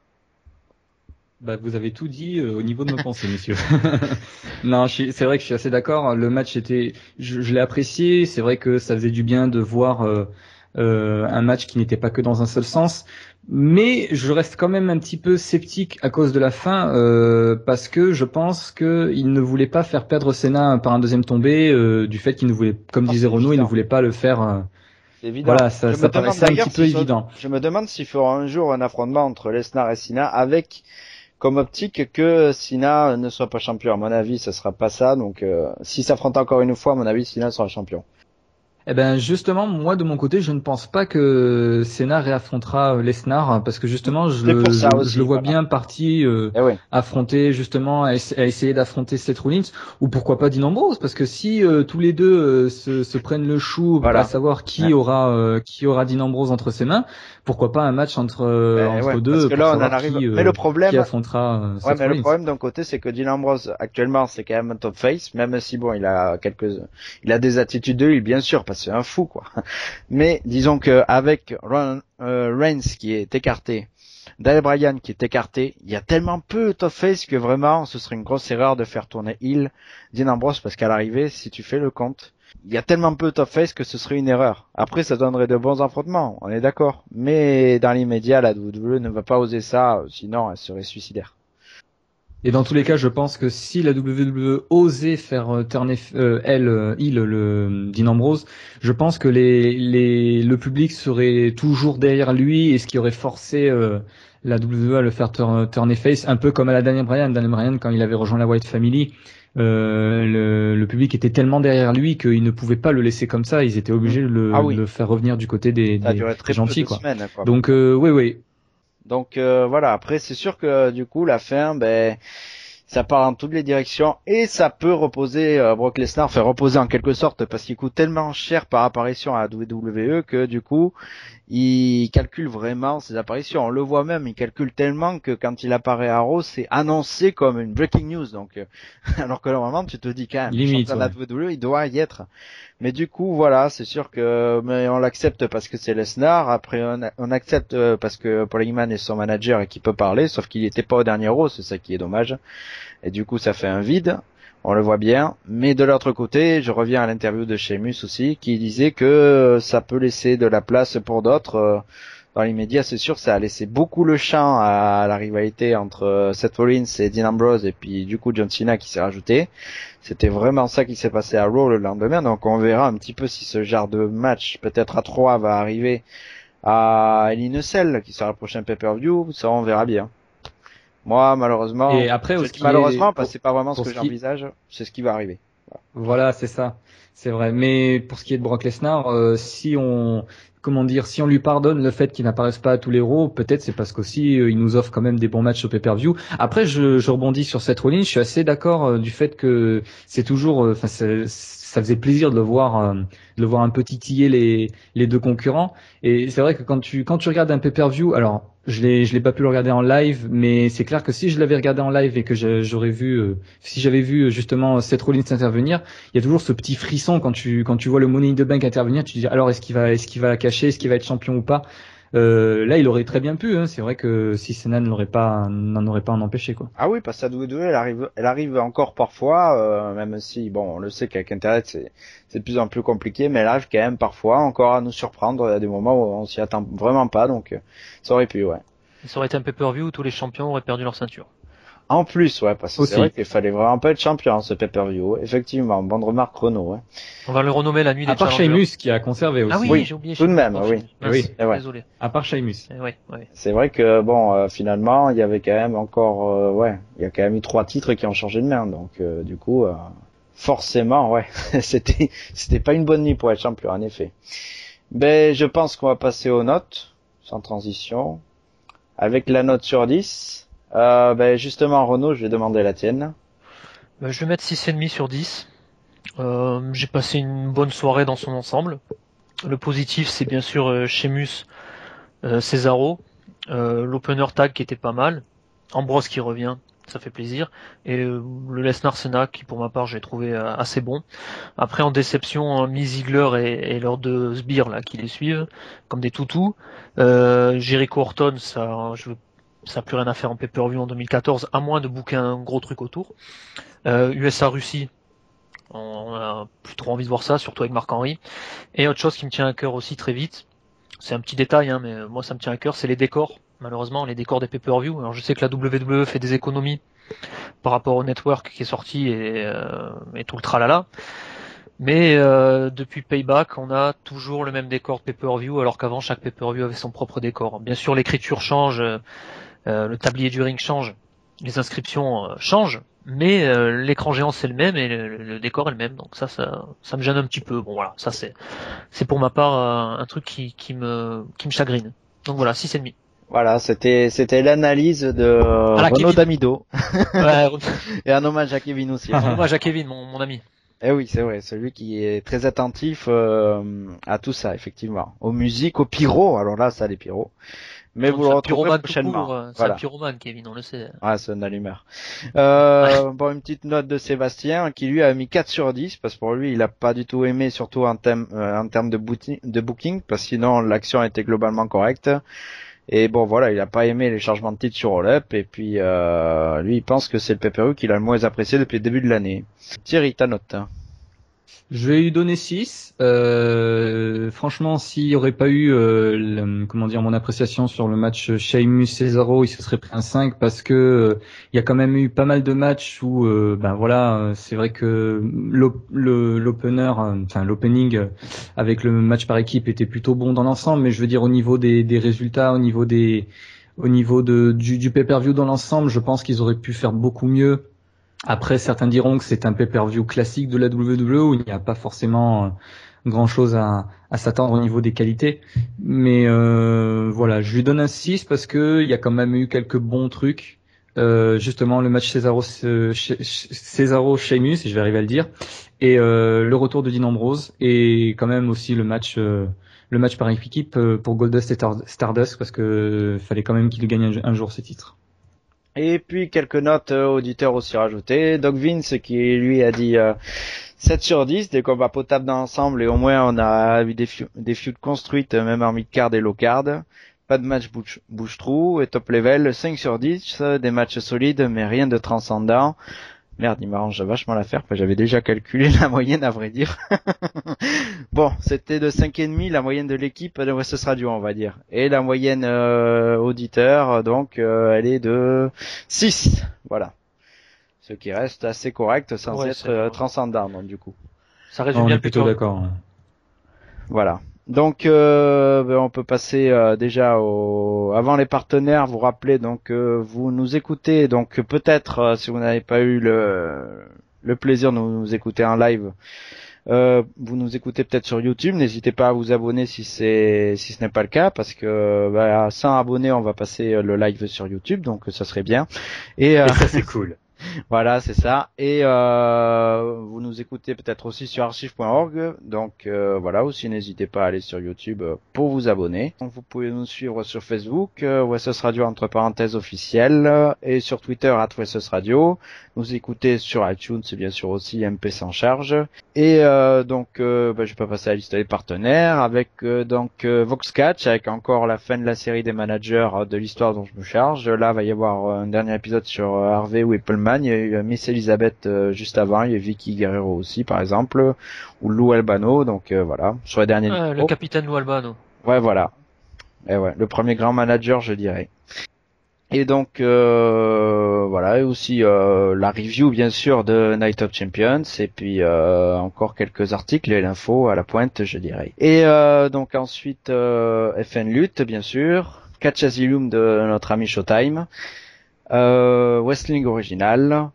Bah, vous avez tout dit au niveau de nos pensées, messieurs. Non, c'est vrai que je suis assez d'accord. Le match je l'ai apprécié. C'est vrai que ça faisait du bien de voir un match qui n'était pas que dans un seul sens. Mais je reste quand même un petit peu sceptique à cause de la fin, parce que je pense que il ne voulait pas faire perdre Cena par un deuxième tombé, du fait qu'il ne voulait, comme disait Renaud, il ne voulait pas le faire. C'est évident. Voilà, ça paraissait un petit peu évident. Je me demande s'il fera un jour un affrontement entre Lesnar et Cena avec comme optique que Cena ne soit pas champion. À mon avis, ce sera pas ça. Donc, s'il s'affronte encore une fois, à mon avis, Cena sera champion. Eh ben justement, moi de mon côté, je ne pense pas que Cena réaffrontera Lesnar, parce que justement, je le vois bien parti affronter justement à essayer d'affronter Seth Rollins, ou pourquoi pas Dean Ambrose, parce que si tous les deux se prennent le chou à savoir qui aura Dean Ambrose entre ses mains, pourquoi pas un match entre deux, parce que là on en arrive. Mais le problème, qui affrontera Seth Rollins. Le problème d'un côté, c'est que Dean Ambrose actuellement c'est quand même un top face, même si bon il a des attitudes de lui, bien sûr, parce que c'est un fou, quoi. Mais disons que avec Reigns qui est écarté, Daniel Bryan qui est écarté, il y a tellement peu top face que vraiment ce serait une grosse erreur de faire tourner heel Dean Ambrose, parce qu'à l'arrivée, si tu fais le compte, il y a tellement peu top face que ce serait une erreur. Après, ça donnerait de bons affrontements, on est d'accord. Mais dans l'immédiat, la WWE ne va pas oser ça, sinon elle serait suicidaire. Et dans tous les cas, je pense que si la WWE osait faire turner le Dean Ambrose, je pense que le public serait toujours derrière lui, et ce qui aurait forcé la WWE à le faire turner face, un peu comme à la Daniel Bryan. Daniel Bryan, quand il avait rejoint la Wyatt Family, le public était tellement derrière lui qu'ils ne pouvaient pas le laisser comme ça. Ils étaient obligés de le faire revenir du côté des gentils, quoi. Semaines, quoi. Donc oui. Donc voilà, après c'est sûr que du coup la fin, ça part dans toutes les directions et ça peut reposer Brock Lesnar, faire reposer en quelque sorte parce qu'il coûte tellement cher par apparition à la WWE que du coup il calcule vraiment ses apparitions. On le voit même, il calcule tellement que quand il apparaît à Raw, c'est annoncé comme une breaking news. Donc alors que normalement tu te dis quand même, limite, champion de la WWE, il doit y être. Mais du coup, voilà, c'est sûr que mais on l'accepte parce que c'est Lesnar. Après, on accepte parce que Paul Heyman est son manager et qu'il peut parler, sauf qu'il n'était pas au dernier Raw, c'est ça qui est dommage. Et du coup, ça fait un vide. On le voit bien. Mais de l'autre côté, je reviens à l'interview de Sheamus aussi, qui disait que ça peut laisser de la place pour d'autres. Dans l'immédiat, c'est sûr, ça a laissé beaucoup le champ à la rivalité entre Seth Rollins et Dean Ambrose et puis du coup John Cena qui s'est rajouté. C'était vraiment ça qui s'est passé à Raw le lendemain, donc on verra un petit peu si ce genre de match, peut-être à 3, va arriver à Hell in a Cell, qui sera le prochain pay-per-view, ça on verra bien. Moi, malheureusement, et après, malheureusement, parce que c'est pas vraiment ce que j'envisage, c'est ce qui va arriver. Voilà, c'est ça. C'est vrai. Mais pour ce qui est de Brock Lesnar, si on lui pardonne le fait qu'il n'apparaisse pas à tous les Raw, peut-être c'est parce qu'aussi il nous offre quand même des bons matchs au pay-per-view. Après, je rebondis sur Seth Rollins. Je suis assez d'accord du fait que c'est toujours, ça faisait plaisir de le voir un peu titiller les deux concurrents. Et c'est vrai que quand tu regardes un pay-per-view, alors je l'ai pas pu le regarder en live, mais c'est clair que si je l'avais regardé en live et que si j'avais vu justement Seth Rollins intervenir, il y a toujours ce petit frisson quand tu vois le Money in the Bank intervenir, tu te dis alors est-ce qu'il va la cacher, est-ce qu'il va être champion ou pas. Là, il aurait très bien pu. C'est vrai que si Cena n'en aurait pas en empêché, quoi. Ah oui, parce que la WWE, elle arrive encore parfois, même si, bon, on le sait qu'avec Internet, c'est de plus en plus compliqué, mais elle arrive quand même parfois encore à nous surprendre à des moments où on s'y attend vraiment pas, donc ça aurait pu, ouais. Ça aurait été un pay-per-view où tous les champions auraient perdu leur ceinture. En plus, ouais, parce que aussi, c'est vrai qu'il fallait vraiment pas être champion, ce pay-per-view. Effectivement, bonne remarque, Renaud, ouais. On va le renommer la nuit des challengers. À part Sheamus qui a conservé aussi. Ah oui, j'ai oublié. Tout de même, oui. Oui. Désolé. À part Sheamus. Oui. C'est vrai que bon, finalement, il y avait quand même encore, il y a quand même eu 3 titres qui ont changé de main, donc du coup, forcément, ouais, c'était pas une bonne nuit pour être champion, en effet. Je pense qu'on va passer aux notes, sans transition, avec la note sur 10. Justement, Renaud, je vais demander la tienne. Je vais mettre 6,5 sur 10. J'ai passé une bonne soirée dans son ensemble. Le positif, c'est bien sûr Sheamus, Cesaro, l'opener tag qui était pas mal, Ambrose qui revient, ça fait plaisir, et le Lesnar Cena qui pour ma part j'ai trouvé assez bon. Après en déception, Miz Ziggler et leurs deux sbires là qui les suivent comme des toutous. Jericho Orton, ça n'a plus rien à faire en pay-per-view en 2014, à moins de booker un gros truc autour. USA Russie, on a plus trop envie de voir ça, surtout avec Marc-Henry. Et autre chose qui me tient à cœur aussi très vite, c'est un petit détail, mais moi ça me tient à cœur, c'est les décors. Malheureusement, les décors des pay-per-view. Alors je sais que la WWE fait des économies par rapport au network qui est sorti et tout le tralala. Mais depuis Payback, on a toujours le même décor de pay-per-view, alors qu'avant chaque pay-per-view avait son propre décor. Bien sûr, l'écriture change. Le tablier du ring change, les inscriptions changent, mais l'écran géant c'est le même et le décor est le même. Donc ça me gêne un petit peu. Bon voilà, ça c'est pour ma part un truc qui me chagrine. Donc voilà, 6,5. Voilà, c'était l'analyse de Renaud Damido. Ouais. Et un hommage à Kevin aussi. Un hommage à Kevin, mon ami. Eh oui, c'est vrai, celui qui est très attentif à tout ça, effectivement. Aux musiques, aux pyros. Alors là, ça, les pyros. Mais vous le retrouverez prochainement. C'est un pyromane, Kevin, on le sait. Ah, c'est un allumeur. Bon, une petite note de Sébastien, qui lui a mis 4 sur 10, parce que pour lui, il a pas du tout aimé, surtout en termes de booking, parce que sinon, l'action était globalement correcte. Et bon, voilà, il a pas aimé les changements de titre sur All Up, et puis, lui, il pense que c'est le pay-per-view qu'il a le moins apprécié depuis le début de l'année. Thierry, ta note? Je vais lui donner 6. Franchement, s'il n'y aurait pas eu mon appréciation sur le match Sheamus Cesaro, il se serait pris un 5 parce que il y a quand même eu pas mal de matchs où c'est vrai que l'opening avec le match par équipe était plutôt bon dans l'ensemble, mais je veux dire au niveau des résultats, au niveau du pay-per-view dans l'ensemble, je pense qu'ils auraient pu faire beaucoup mieux. Après, certains diront que c'est un pay-per-view classique de la WWE où il n'y a pas forcément grand chose à s'attendre au niveau des qualités. Mais voilà, je lui donne un 6 parce que il y a quand même eu quelques bons trucs. Justement le match Cesaro Sheamus, je vais arriver à le dire, et le retour de Dean Ambrose, et quand même aussi le match par équipe pour Goldust et Stardust, parce que fallait quand même qu'il gagne un jour ses titres. Et puis quelques notes auditeurs aussi rajoutées. Doc Vince qui lui a dit 7 sur 10, des combats potables dans l'ensemble, et au moins on a eu des feuds construites même en mid-card et low-card. Pas de match bouche-trou, et top level 5 sur 10, des matchs solides mais rien de transcendant. Merde, il m'arrange vachement l'affaire, parce que j'avais déjà calculé la moyenne à vrai dire. Bon, c'était de 5,5 la moyenne de l'équipe de West Radio, on va dire. Et la moyenne auditeur, donc, elle est de 6. Voilà. Ce qui reste assez correct sans être transcendant, donc, du coup. Ça résume bien on est plutôt d'accord. Ouais. Voilà. Donc on peut passer déjà avant les partenaires. Vous rappelez donc vous nous écoutez donc peut-être si vous n'avez pas eu le plaisir de nous écouter en live, vous nous écoutez peut-être sur YouTube. N'hésitez pas à vous abonner si ce n'est pas le cas, parce que à 100 abonnés on va passer le live sur YouTube, donc ça serait bien. Et ça c'est cool. Voilà, c'est ça. Et vous nous écoutez peut-être aussi sur archive.org. Donc voilà, aussi n'hésitez pas à aller sur YouTube pour vous abonner. Donc vous pouvez nous suivre sur Facebook, WSS Radio entre parenthèses officiel, et sur Twitter @WSS Radio. Nous écouter sur iTunes, c'est bien sûr aussi MP sans charge. Et donc je vais pas passer à la liste des partenaires avec Voxcatch, avec encore la fin de la série des managers de l'histoire dont je me charge. Là va y avoir un dernier épisode sur Harvey Whippleman. Il y a eu Miss Elizabeth juste avant, il y a Vicky Guerrero aussi par exemple, ou Lou Albano, donc voilà, sur les derniers le capitaine Lou Albano. Ouais, voilà. Et ouais, le premier grand manager, je dirais. Et donc voilà, et aussi la review bien sûr de Night of Champions, et puis encore quelques articles et l'info à la pointe, je dirais. Et donc ensuite FN Lutte bien sûr, Catch Asylum de notre ami Showtime, Wrestling Original,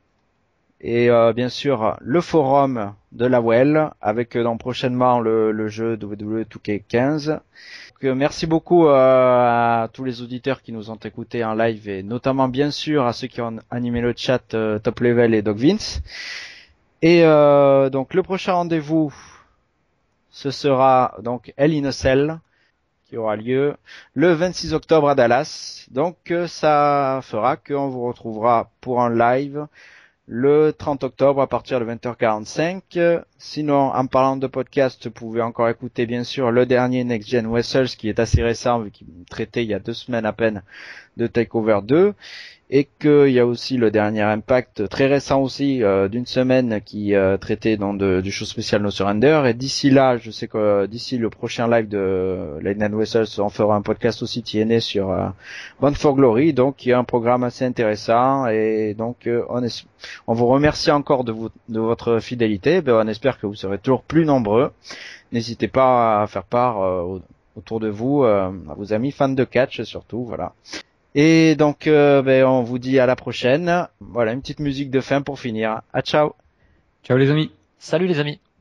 et bien sûr le forum de la Well avec donc prochainement le jeu WWE 2K15. Merci beaucoup à tous les auditeurs qui nous ont écoutés en live, et notamment bien sûr à ceux qui ont animé le chat, Top Level et Doc Vince. Et donc le prochain rendez-vous, ce sera donc Hell in a Cell, qui aura lieu le 26 octobre à Dallas. Donc ça fera qu'on vous retrouvera pour un live le 30 octobre à partir de 20h45. Sinon, en parlant de podcast, vous pouvez encore écouter bien sûr le dernier Next Gen Wrestles, qui est assez récent vu qu'il traitait il y a 2 semaines à peine de Takeover 2, et qu'il y a aussi le dernier Impact très récent aussi d'une semaine qui traitait donc du show spécial No Surrender. Et d'ici là, je sais que d'ici le prochain live de Late Night Wrestles, on fera un podcast aussi TNA sur Bound for Glory, donc il y a un programme assez intéressant, et donc on vous remercie encore de votre fidélité. On espère que vous serez toujours plus nombreux. N'hésitez pas à faire part autour de vous, à vos amis fans de catch surtout, voilà. Et donc on vous dit à la prochaine. Voilà, une petite musique de fin pour finir. À ciao. Ciao les amis. Salut les amis.